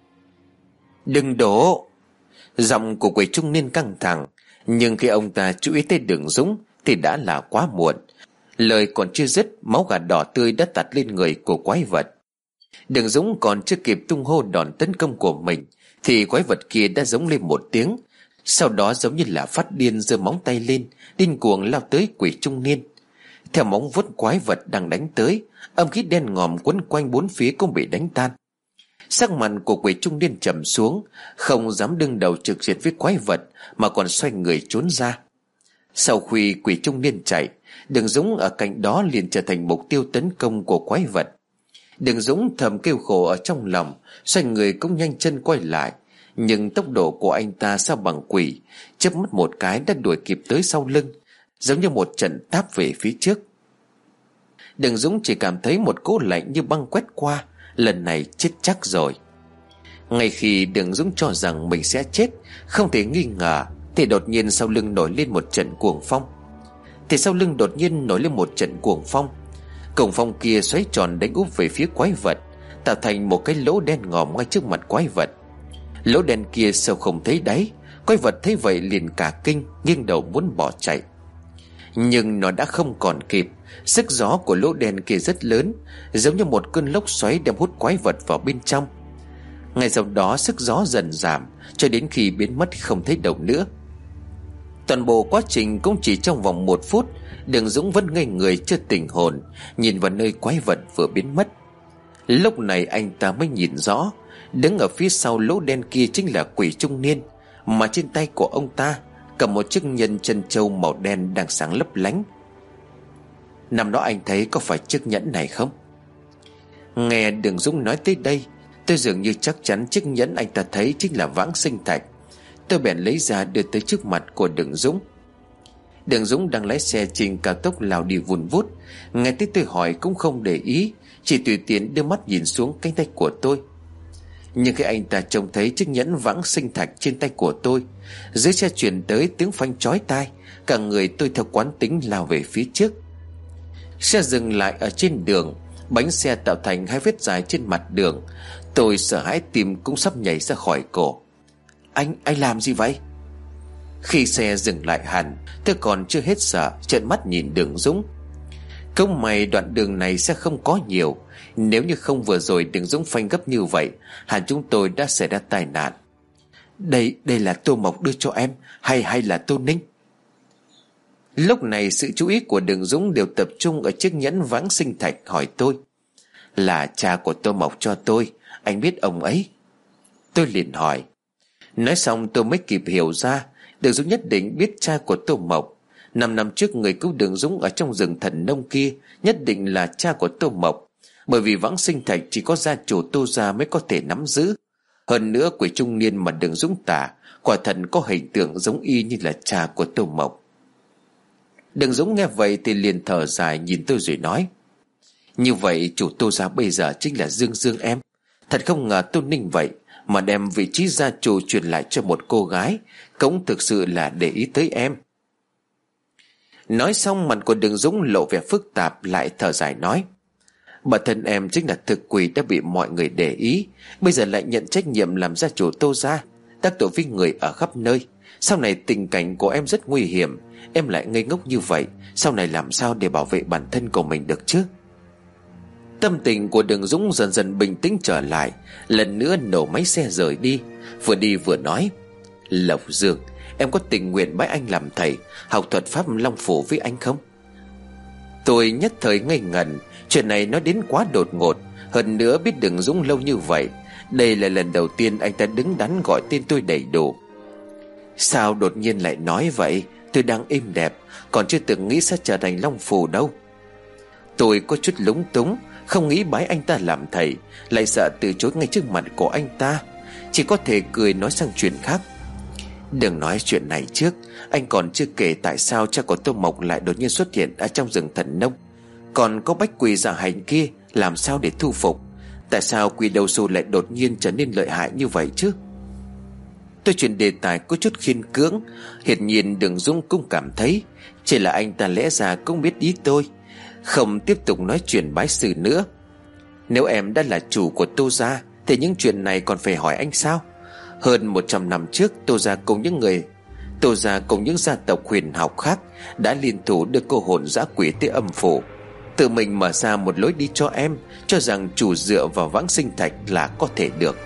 "Đừng đổ!" Giọng của quỷ trung niên căng thẳng, nhưng khi ông ta chú ý tới Đường Dũng thì đã là quá muộn. Lời còn chưa dứt, máu gà đỏ tươi đã tạt lên người của quái vật. Đường Dũng còn chưa kịp tung hô đòn tấn công của mình thì quái vật kia đã giống lên một tiếng, sau đó giống như là phát điên giơ móng tay lên, điên cuồng lao tới quỷ trung niên. Theo móng vuốt quái vật đang đánh tới, âm khí đen ngòm quấn quanh bốn phía cũng bị đánh tan. Sắc mặt của quỷ trung niên trầm xuống, không dám đương đầu trực diện với quái vật mà còn xoay người trốn ra. Sau khi quỷ trung niên chạy, Đường Dũng ở cạnh đó liền trở thành mục tiêu tấn công của quái vật. Đường Dũng thầm kêu khổ ở trong lòng, xoay người cũng nhanh chân quay lại, nhưng tốc độ của anh ta sao bằng quỷ, chớp mắt một cái đã đuổi kịp tới sau lưng, giống như một trận táp về phía trước. Đường Dũng chỉ cảm thấy một cỗ lạnh như băng quét qua, lần này chết chắc rồi. Ngay khi Đường Dũng cho rằng mình sẽ chết không thể nghi ngờ, thì đột nhiên sau lưng nổi lên một trận cuồng phong. Thì sau lưng đột nhiên nổi lên một trận cuồng phong. Cuồng phong kia xoáy tròn đánh úp về phía quái vật, tạo thành một cái lỗ đen ngòm ngay trước mặt quái vật. Lỗ đen kia sâu không thấy đáy. Quái vật thấy vậy liền cả kinh, nghiêng đầu muốn bỏ chạy. Nhưng nó đã không còn kịp. Sức gió của lỗ đen kia rất lớn, giống như một cơn lốc xoáy đem hút quái vật vào bên trong. Ngay sau đó sức gió dần giảm, cho đến khi biến mất không thấy đâu nữa. Toàn bộ quá trình cũng chỉ trong vòng một phút. Đường Dũng vẫn ngây người chưa tỉnh hồn, nhìn vào nơi quái vật vừa biến mất. Lúc này anh ta mới nhìn rõ, đứng ở phía sau lỗ đen kia chính là quỷ trung niên, mà trên tay của ông ta cầm một chiếc nhân chân châu màu đen đang sáng lấp lánh. Năm đó anh thấy có phải chiếc nhẫn này không? Nghe Đường Dũng nói tới đây, tôi dường như chắc chắn chiếc nhẫn anh ta thấy chính là vãng sinh thạch. Tôi bèn lấy ra đưa tới trước mặt của Đường Dũng. Đường Dũng đang lái xe trên cao tốc lao đi vùn vút, nghe tới tôi hỏi cũng không để ý, chỉ tùy tiện đưa mắt nhìn xuống cánh tay của tôi. Nhưng khi anh ta trông thấy chiếc nhẫn vãng sinh thạch trên tay của tôi, dưới xe truyền tới tiếng phanh chói tai, cả người tôi theo quán tính lao về phía trước. Xe dừng lại ở trên đường, bánh xe tạo thành hai vết dài trên mặt đường. Tôi sợ hãi, tim cũng sắp nhảy ra khỏi cổ. Anh, anh làm gì vậy? Khi xe dừng lại hẳn, tôi còn chưa hết sợ, trợn mắt nhìn Đường Dũng. Không may đoạn đường này sẽ không có nhiều, nếu như không vừa rồi Đường Dũng phanh gấp như vậy, hẳn chúng tôi đã xảy ra tai nạn. Đây, đây là Tô Mộc đưa cho em, hay hay là Tô Ninh? Lúc này sự chú ý của Đường Dũng đều tập trung ở chiếc nhẫn vãng sinh thạch, hỏi tôi. Là cha của Tô Mộc cho tôi, anh biết ông ấy? Tôi liền hỏi. Nói xong tôi mới kịp hiểu ra, Đường Dũng nhất định biết cha của Tô Mộc. Năm năm trước người cứu Đường Dũng ở trong rừng thần nông kia nhất định là cha của Tô Mộc, bởi vì vãng sinh thạch chỉ có gia chủ Tô gia mới có thể nắm giữ. Hơn nữa quỷ trung niên mà Đường Dũng tả quả thật có hình tượng giống y như là cha của Tô Mộc. Đường Dũng nghe vậy thì liền thở dài nhìn tôi rồi nói. Như vậy chủ Tô gia bây giờ chính là Dương Dương em. Thật không ngờ Tô Ninh vậy mà đem vị trí gia chủ truyền lại cho một cô gái, cũng thực sự là để ý tới em. Nói xong mặt của Đường Dũng lộ vẻ phức tạp, lại thở dài nói. Bản thân em chính là thực quỷ đã bị mọi người để ý, bây giờ lại nhận trách nhiệm làm gia chủ Tô gia, tác tội với người ở khắp nơi. Sau này tình cảnh của em rất nguy hiểm, em lại ngây ngốc như vậy, sau này làm sao để bảo vệ bản thân của mình được chứ? Tâm tình của Đường Dũng dần dần bình tĩnh trở lại, lần nữa nổ máy xe rời đi, vừa đi vừa nói. Lộc Dương, em có tình nguyện bái anh làm thầy, học thuật pháp Long Phủ với anh không? Tôi nhất thời ngây ngẩn, chuyện này nó đến quá đột ngột. Hơn nữa biết Đường Dũng lâu như vậy, đây là lần đầu tiên anh ta đứng đắn gọi tên tôi đầy đủ. Sao đột nhiên lại nói vậy? Tôi đang êm đẹp, còn chưa từng nghĩ sẽ trở thành Long Phủ đâu. Tôi có chút lúng túng, không nghĩ bái anh ta làm thầy, lại sợ từ chối ngay trước mặt của anh ta, chỉ có thể cười nói sang chuyện khác. Đừng nói chuyện này trước, anh còn chưa kể tại sao cha của Tô Mộc lại đột nhiên xuất hiện ở trong rừng thần nông. Còn có bách quỷ dạ hành kia, làm sao để thu phục? Tại sao quỷ đầu xù lại đột nhiên trở nên lợi hại như vậy chứ? Tôi chuyển đề tài có chút khiên cưỡng. Hiển nhiên Đường Dũng cũng cảm thấy chỉ là anh ta lẽ ra cũng biết ý tôi, không tiếp tục nói chuyện bái sư nữa. Nếu em đã là chủ của Tô gia thì những chuyện này còn phải hỏi anh sao? Hơn một trăm năm trước, Tô gia cùng những người Tô gia cùng những gia tộc huyền học khác đã liên thủ đưa cô hồn dã quỷ tới âm phủ, tự mình mở ra một lối đi cho em, cho rằng chủ dựa vào vãng sinh thạch là có thể được.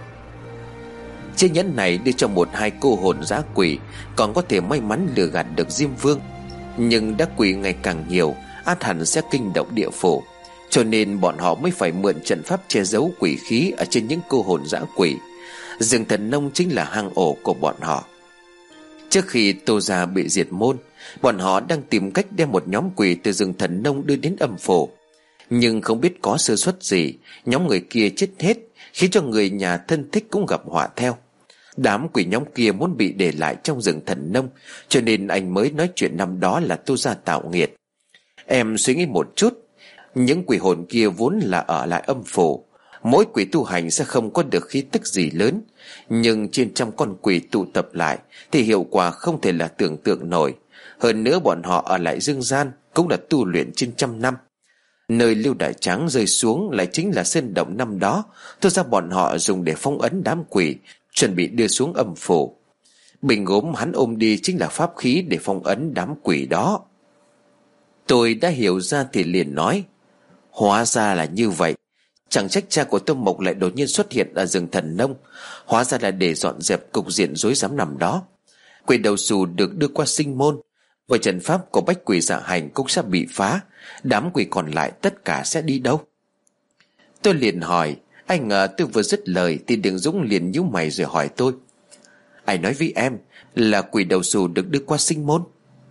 Chiếc nhẫn này đưa cho một hai cô hồn dã quỷ, còn có thể may mắn lừa gạt được Diêm Vương. Nhưng đã quỷ ngày càng nhiều, ắt hẳn sẽ kinh động địa phủ, cho nên bọn họ mới phải mượn trận pháp che giấu quỷ khí ở trên những cô hồn dã quỷ. Rừng thần nông chính là hang ổ của bọn họ. Trước khi Tô gia bị diệt môn, bọn họ đang tìm cách đem một nhóm quỷ từ rừng thần nông đưa đến âm phủ. Nhưng không biết có sơ suất gì, nhóm người kia chết hết, khiến cho người nhà thân thích cũng gặp họa theo. Đám quỷ nhóm kia muốn bị để lại trong rừng thần nông, cho nên anh mới nói chuyện năm đó là Tô gia tạo nghiệt. Em suy nghĩ một chút, những quỷ hồn kia vốn là ở lại âm phủ, mỗi quỷ tu hành sẽ không có được khí tức gì lớn, nhưng trên trăm con quỷ tụ tập lại thì hiệu quả không thể là tưởng tượng nổi. Hơn nữa bọn họ ở lại dương gian cũng đã tu luyện trên trăm năm. Nơi lưu đại trắng rơi xuống lại chính là sơn động năm đó Thôi ra bọn họ dùng để phong ấn đám quỷ, chuẩn bị đưa xuống âm phủ. Bình gốm hắn ôm đi chính là pháp khí để phong ấn đám quỷ đó. Tôi đã hiểu ra thì liền nói, hóa ra là như vậy. Chẳng trách cha của Tô Mộc lại đột nhiên xuất hiện ở rừng thần nông, hóa ra là để dọn dẹp cục diện rối rắm nằm đó. Quỷ đầu xù được đưa qua sinh môn, và trận pháp của bách quỷ dạ hành cũng sẽ bị phá. Đám quỷ còn lại tất cả sẽ đi đâu? Tôi liền hỏi. Anh ngờ tôi vừa dứt lời thì Đường Dũng liền nhíu mày rồi hỏi tôi: Ai nói với em là quỷ đầu xù được đưa qua sinh môn?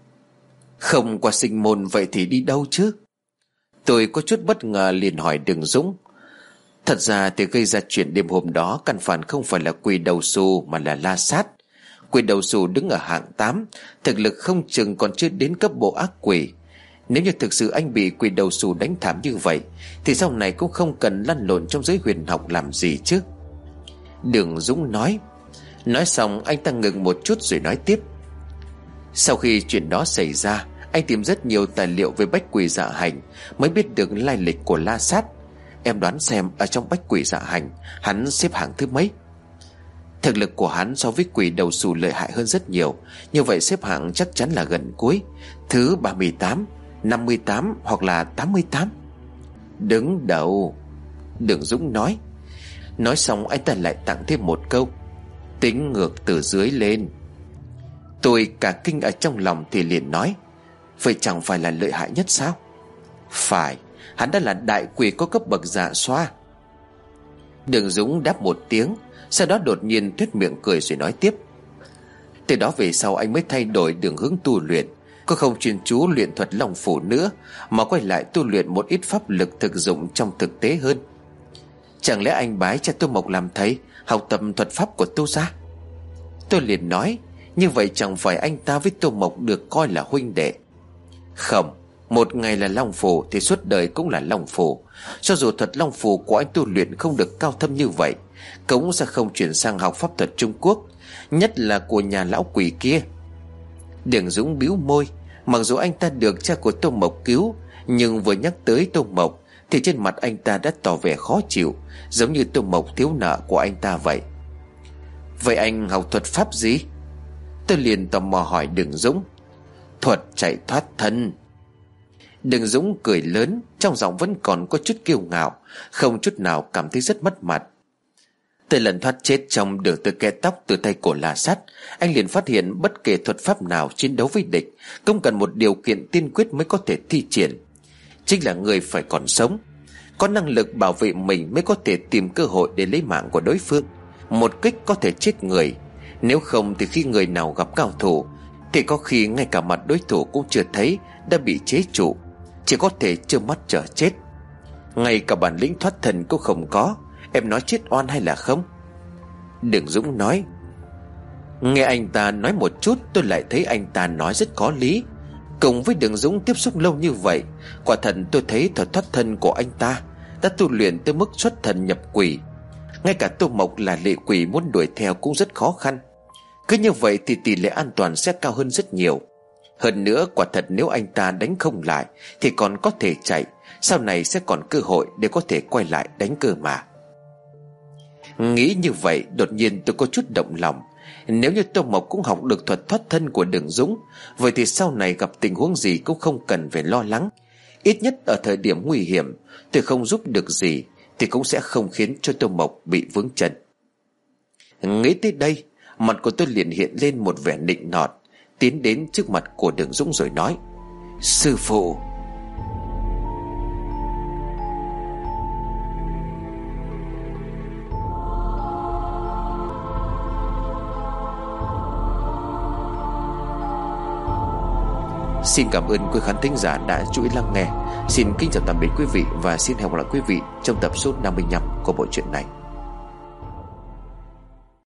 Không qua sinh môn vậy thì đi đâu chứ? Tôi có chút bất ngờ liền hỏi Đường Dũng. Thật ra thì gây ra chuyện đêm hôm đó căn bản không phải là quỷ đầu xù mà là La Sát. Quỷ đầu xù đứng ở hạng tám, thực lực không chừng còn chưa đến cấp bộ ác quỷ. Nếu như thực sự anh bị quỷ đầu xù đánh thảm như vậy thì sau này cũng không cần lăn lộn trong giới huyền học làm gì chứ. Đường Dũng nói. Nói xong anh ta ngừng một chút rồi nói tiếp. Sau khi chuyện đó xảy ra, anh tìm rất nhiều tài liệu về bách quỷ dạ hành, mới biết được lai lịch của La Sát. Em đoán xem ở trong bách quỷ dạ hành hắn xếp hạng thứ mấy? Thực lực của hắn so với quỷ đầu xù lợi hại hơn rất nhiều. Như vậy xếp hạng chắc chắn là gần cuối, thứ ba mươi tám, năm mươi tám hoặc là tám mươi tám. Đứng đầu, Đường Dũng nói. Nói xong anh ta lại tặng thêm một câu: Tính ngược từ dưới lên. Tôi cả kinh ở trong lòng thì liền nói: Vậy chẳng phải là lợi hại nhất sao? Phải, hắn đã là đại quỷ có cấp bậc dạ xoa. Đường Dũng đáp một tiếng, sau đó đột nhiên tuét miệng cười rồi nói tiếp: Từ đó về sau anh mới thay đổi đường hướng tu luyện, có không chuyên chú luyện thuật long phủ nữa, mà quay lại tu luyện một ít pháp lực thực dụng trong thực tế hơn. Chẳng lẽ anh bái cha Tô Mộc làm thầy, học tập thuật pháp của Tô gia? Tôi liền nói: Như vậy chẳng phải anh ta với Tô Mộc được coi là huynh đệ? Không, một ngày là long phủ thì suốt đời cũng là long phủ. Cho dù thuật long phủ của anh tu luyện không được cao thâm như vậy, cũng sẽ không chuyển sang học pháp thuật Trung Quốc, nhất là của nhà lão quỷ kia. Đường Dũng bĩu môi. Mặc dù anh ta được cha của Tô Mộc cứu, nhưng vừa nhắc tới Tô Mộc thì trên mặt anh ta đã tỏ vẻ khó chịu, giống như Tô Mộc thiếu nợ của anh ta vậy. Vậy anh học thuật pháp gì? Tôi liền tò mò hỏi Đường Dũng. Thuật chạy thoát thân. Đường Dũng cười lớn, trong giọng vẫn còn có chút kiêu ngạo, không chút nào cảm thấy rất mất mặt. Từ lần thoát chết trong đường từ kẽ tóc từ tay của La Sát, anh liền phát hiện bất kể thuật pháp nào chiến đấu với địch cũng cần một điều kiện tiên quyết mới có thể thi triển, chính là người phải còn sống, có năng lực bảo vệ mình mới có thể tìm cơ hội để lấy mạng của đối phương. Một kích có thể chết người, nếu không thì khi người nào gặp cao thủ thì có khi ngay cả mặt đối thủ cũng chưa thấy đã bị chế trụ, chỉ có thể trơ mắt chờ chết. Ngay cả bản lĩnh thoát thân cũng không có. Em nói chết oan hay là không? Đường Dũng nói. Nghe anh ta nói một chút, tôi lại thấy anh ta nói rất có lý. Cùng với Đường Dũng tiếp xúc lâu như vậy, quả thật tôi thấy thuật thoát thân của anh ta đã tu luyện tới mức xuất thần nhập quỷ. Ngay cả Tô Mộc là lệ quỷ muốn đuổi theo cũng rất khó khăn. Cứ như vậy thì tỷ lệ an toàn sẽ cao hơn rất nhiều. Hơn nữa, quả thật nếu anh ta đánh không lại thì còn có thể chạy, sau này sẽ còn cơ hội để có thể quay lại đánh cơ mà. Nghĩ như vậy, đột nhiên tôi có chút động lòng. Nếu như Tô Mộc cũng học được thuật thoát thân của Đường Dũng, vậy thì sau này gặp tình huống gì cũng không cần phải lo lắng. Ít nhất ở thời điểm nguy hiểm, tôi không giúp được gì thì cũng sẽ không khiến cho Tô Mộc bị vướng chân. Nghĩ tới đây, mặt của tôi liền hiện lên một vẻ nịnh nọt, tiến đến trước mặt của Đường Dũng rồi nói: Sư phụ. Xin cảm ơn quý khán thính giả đã chú ý lắng nghe. Xin kính chào tạm biệt quý vị và xin hẹn gặp lại quý vị trong tập số năm mươi lăm của bộ truyện này.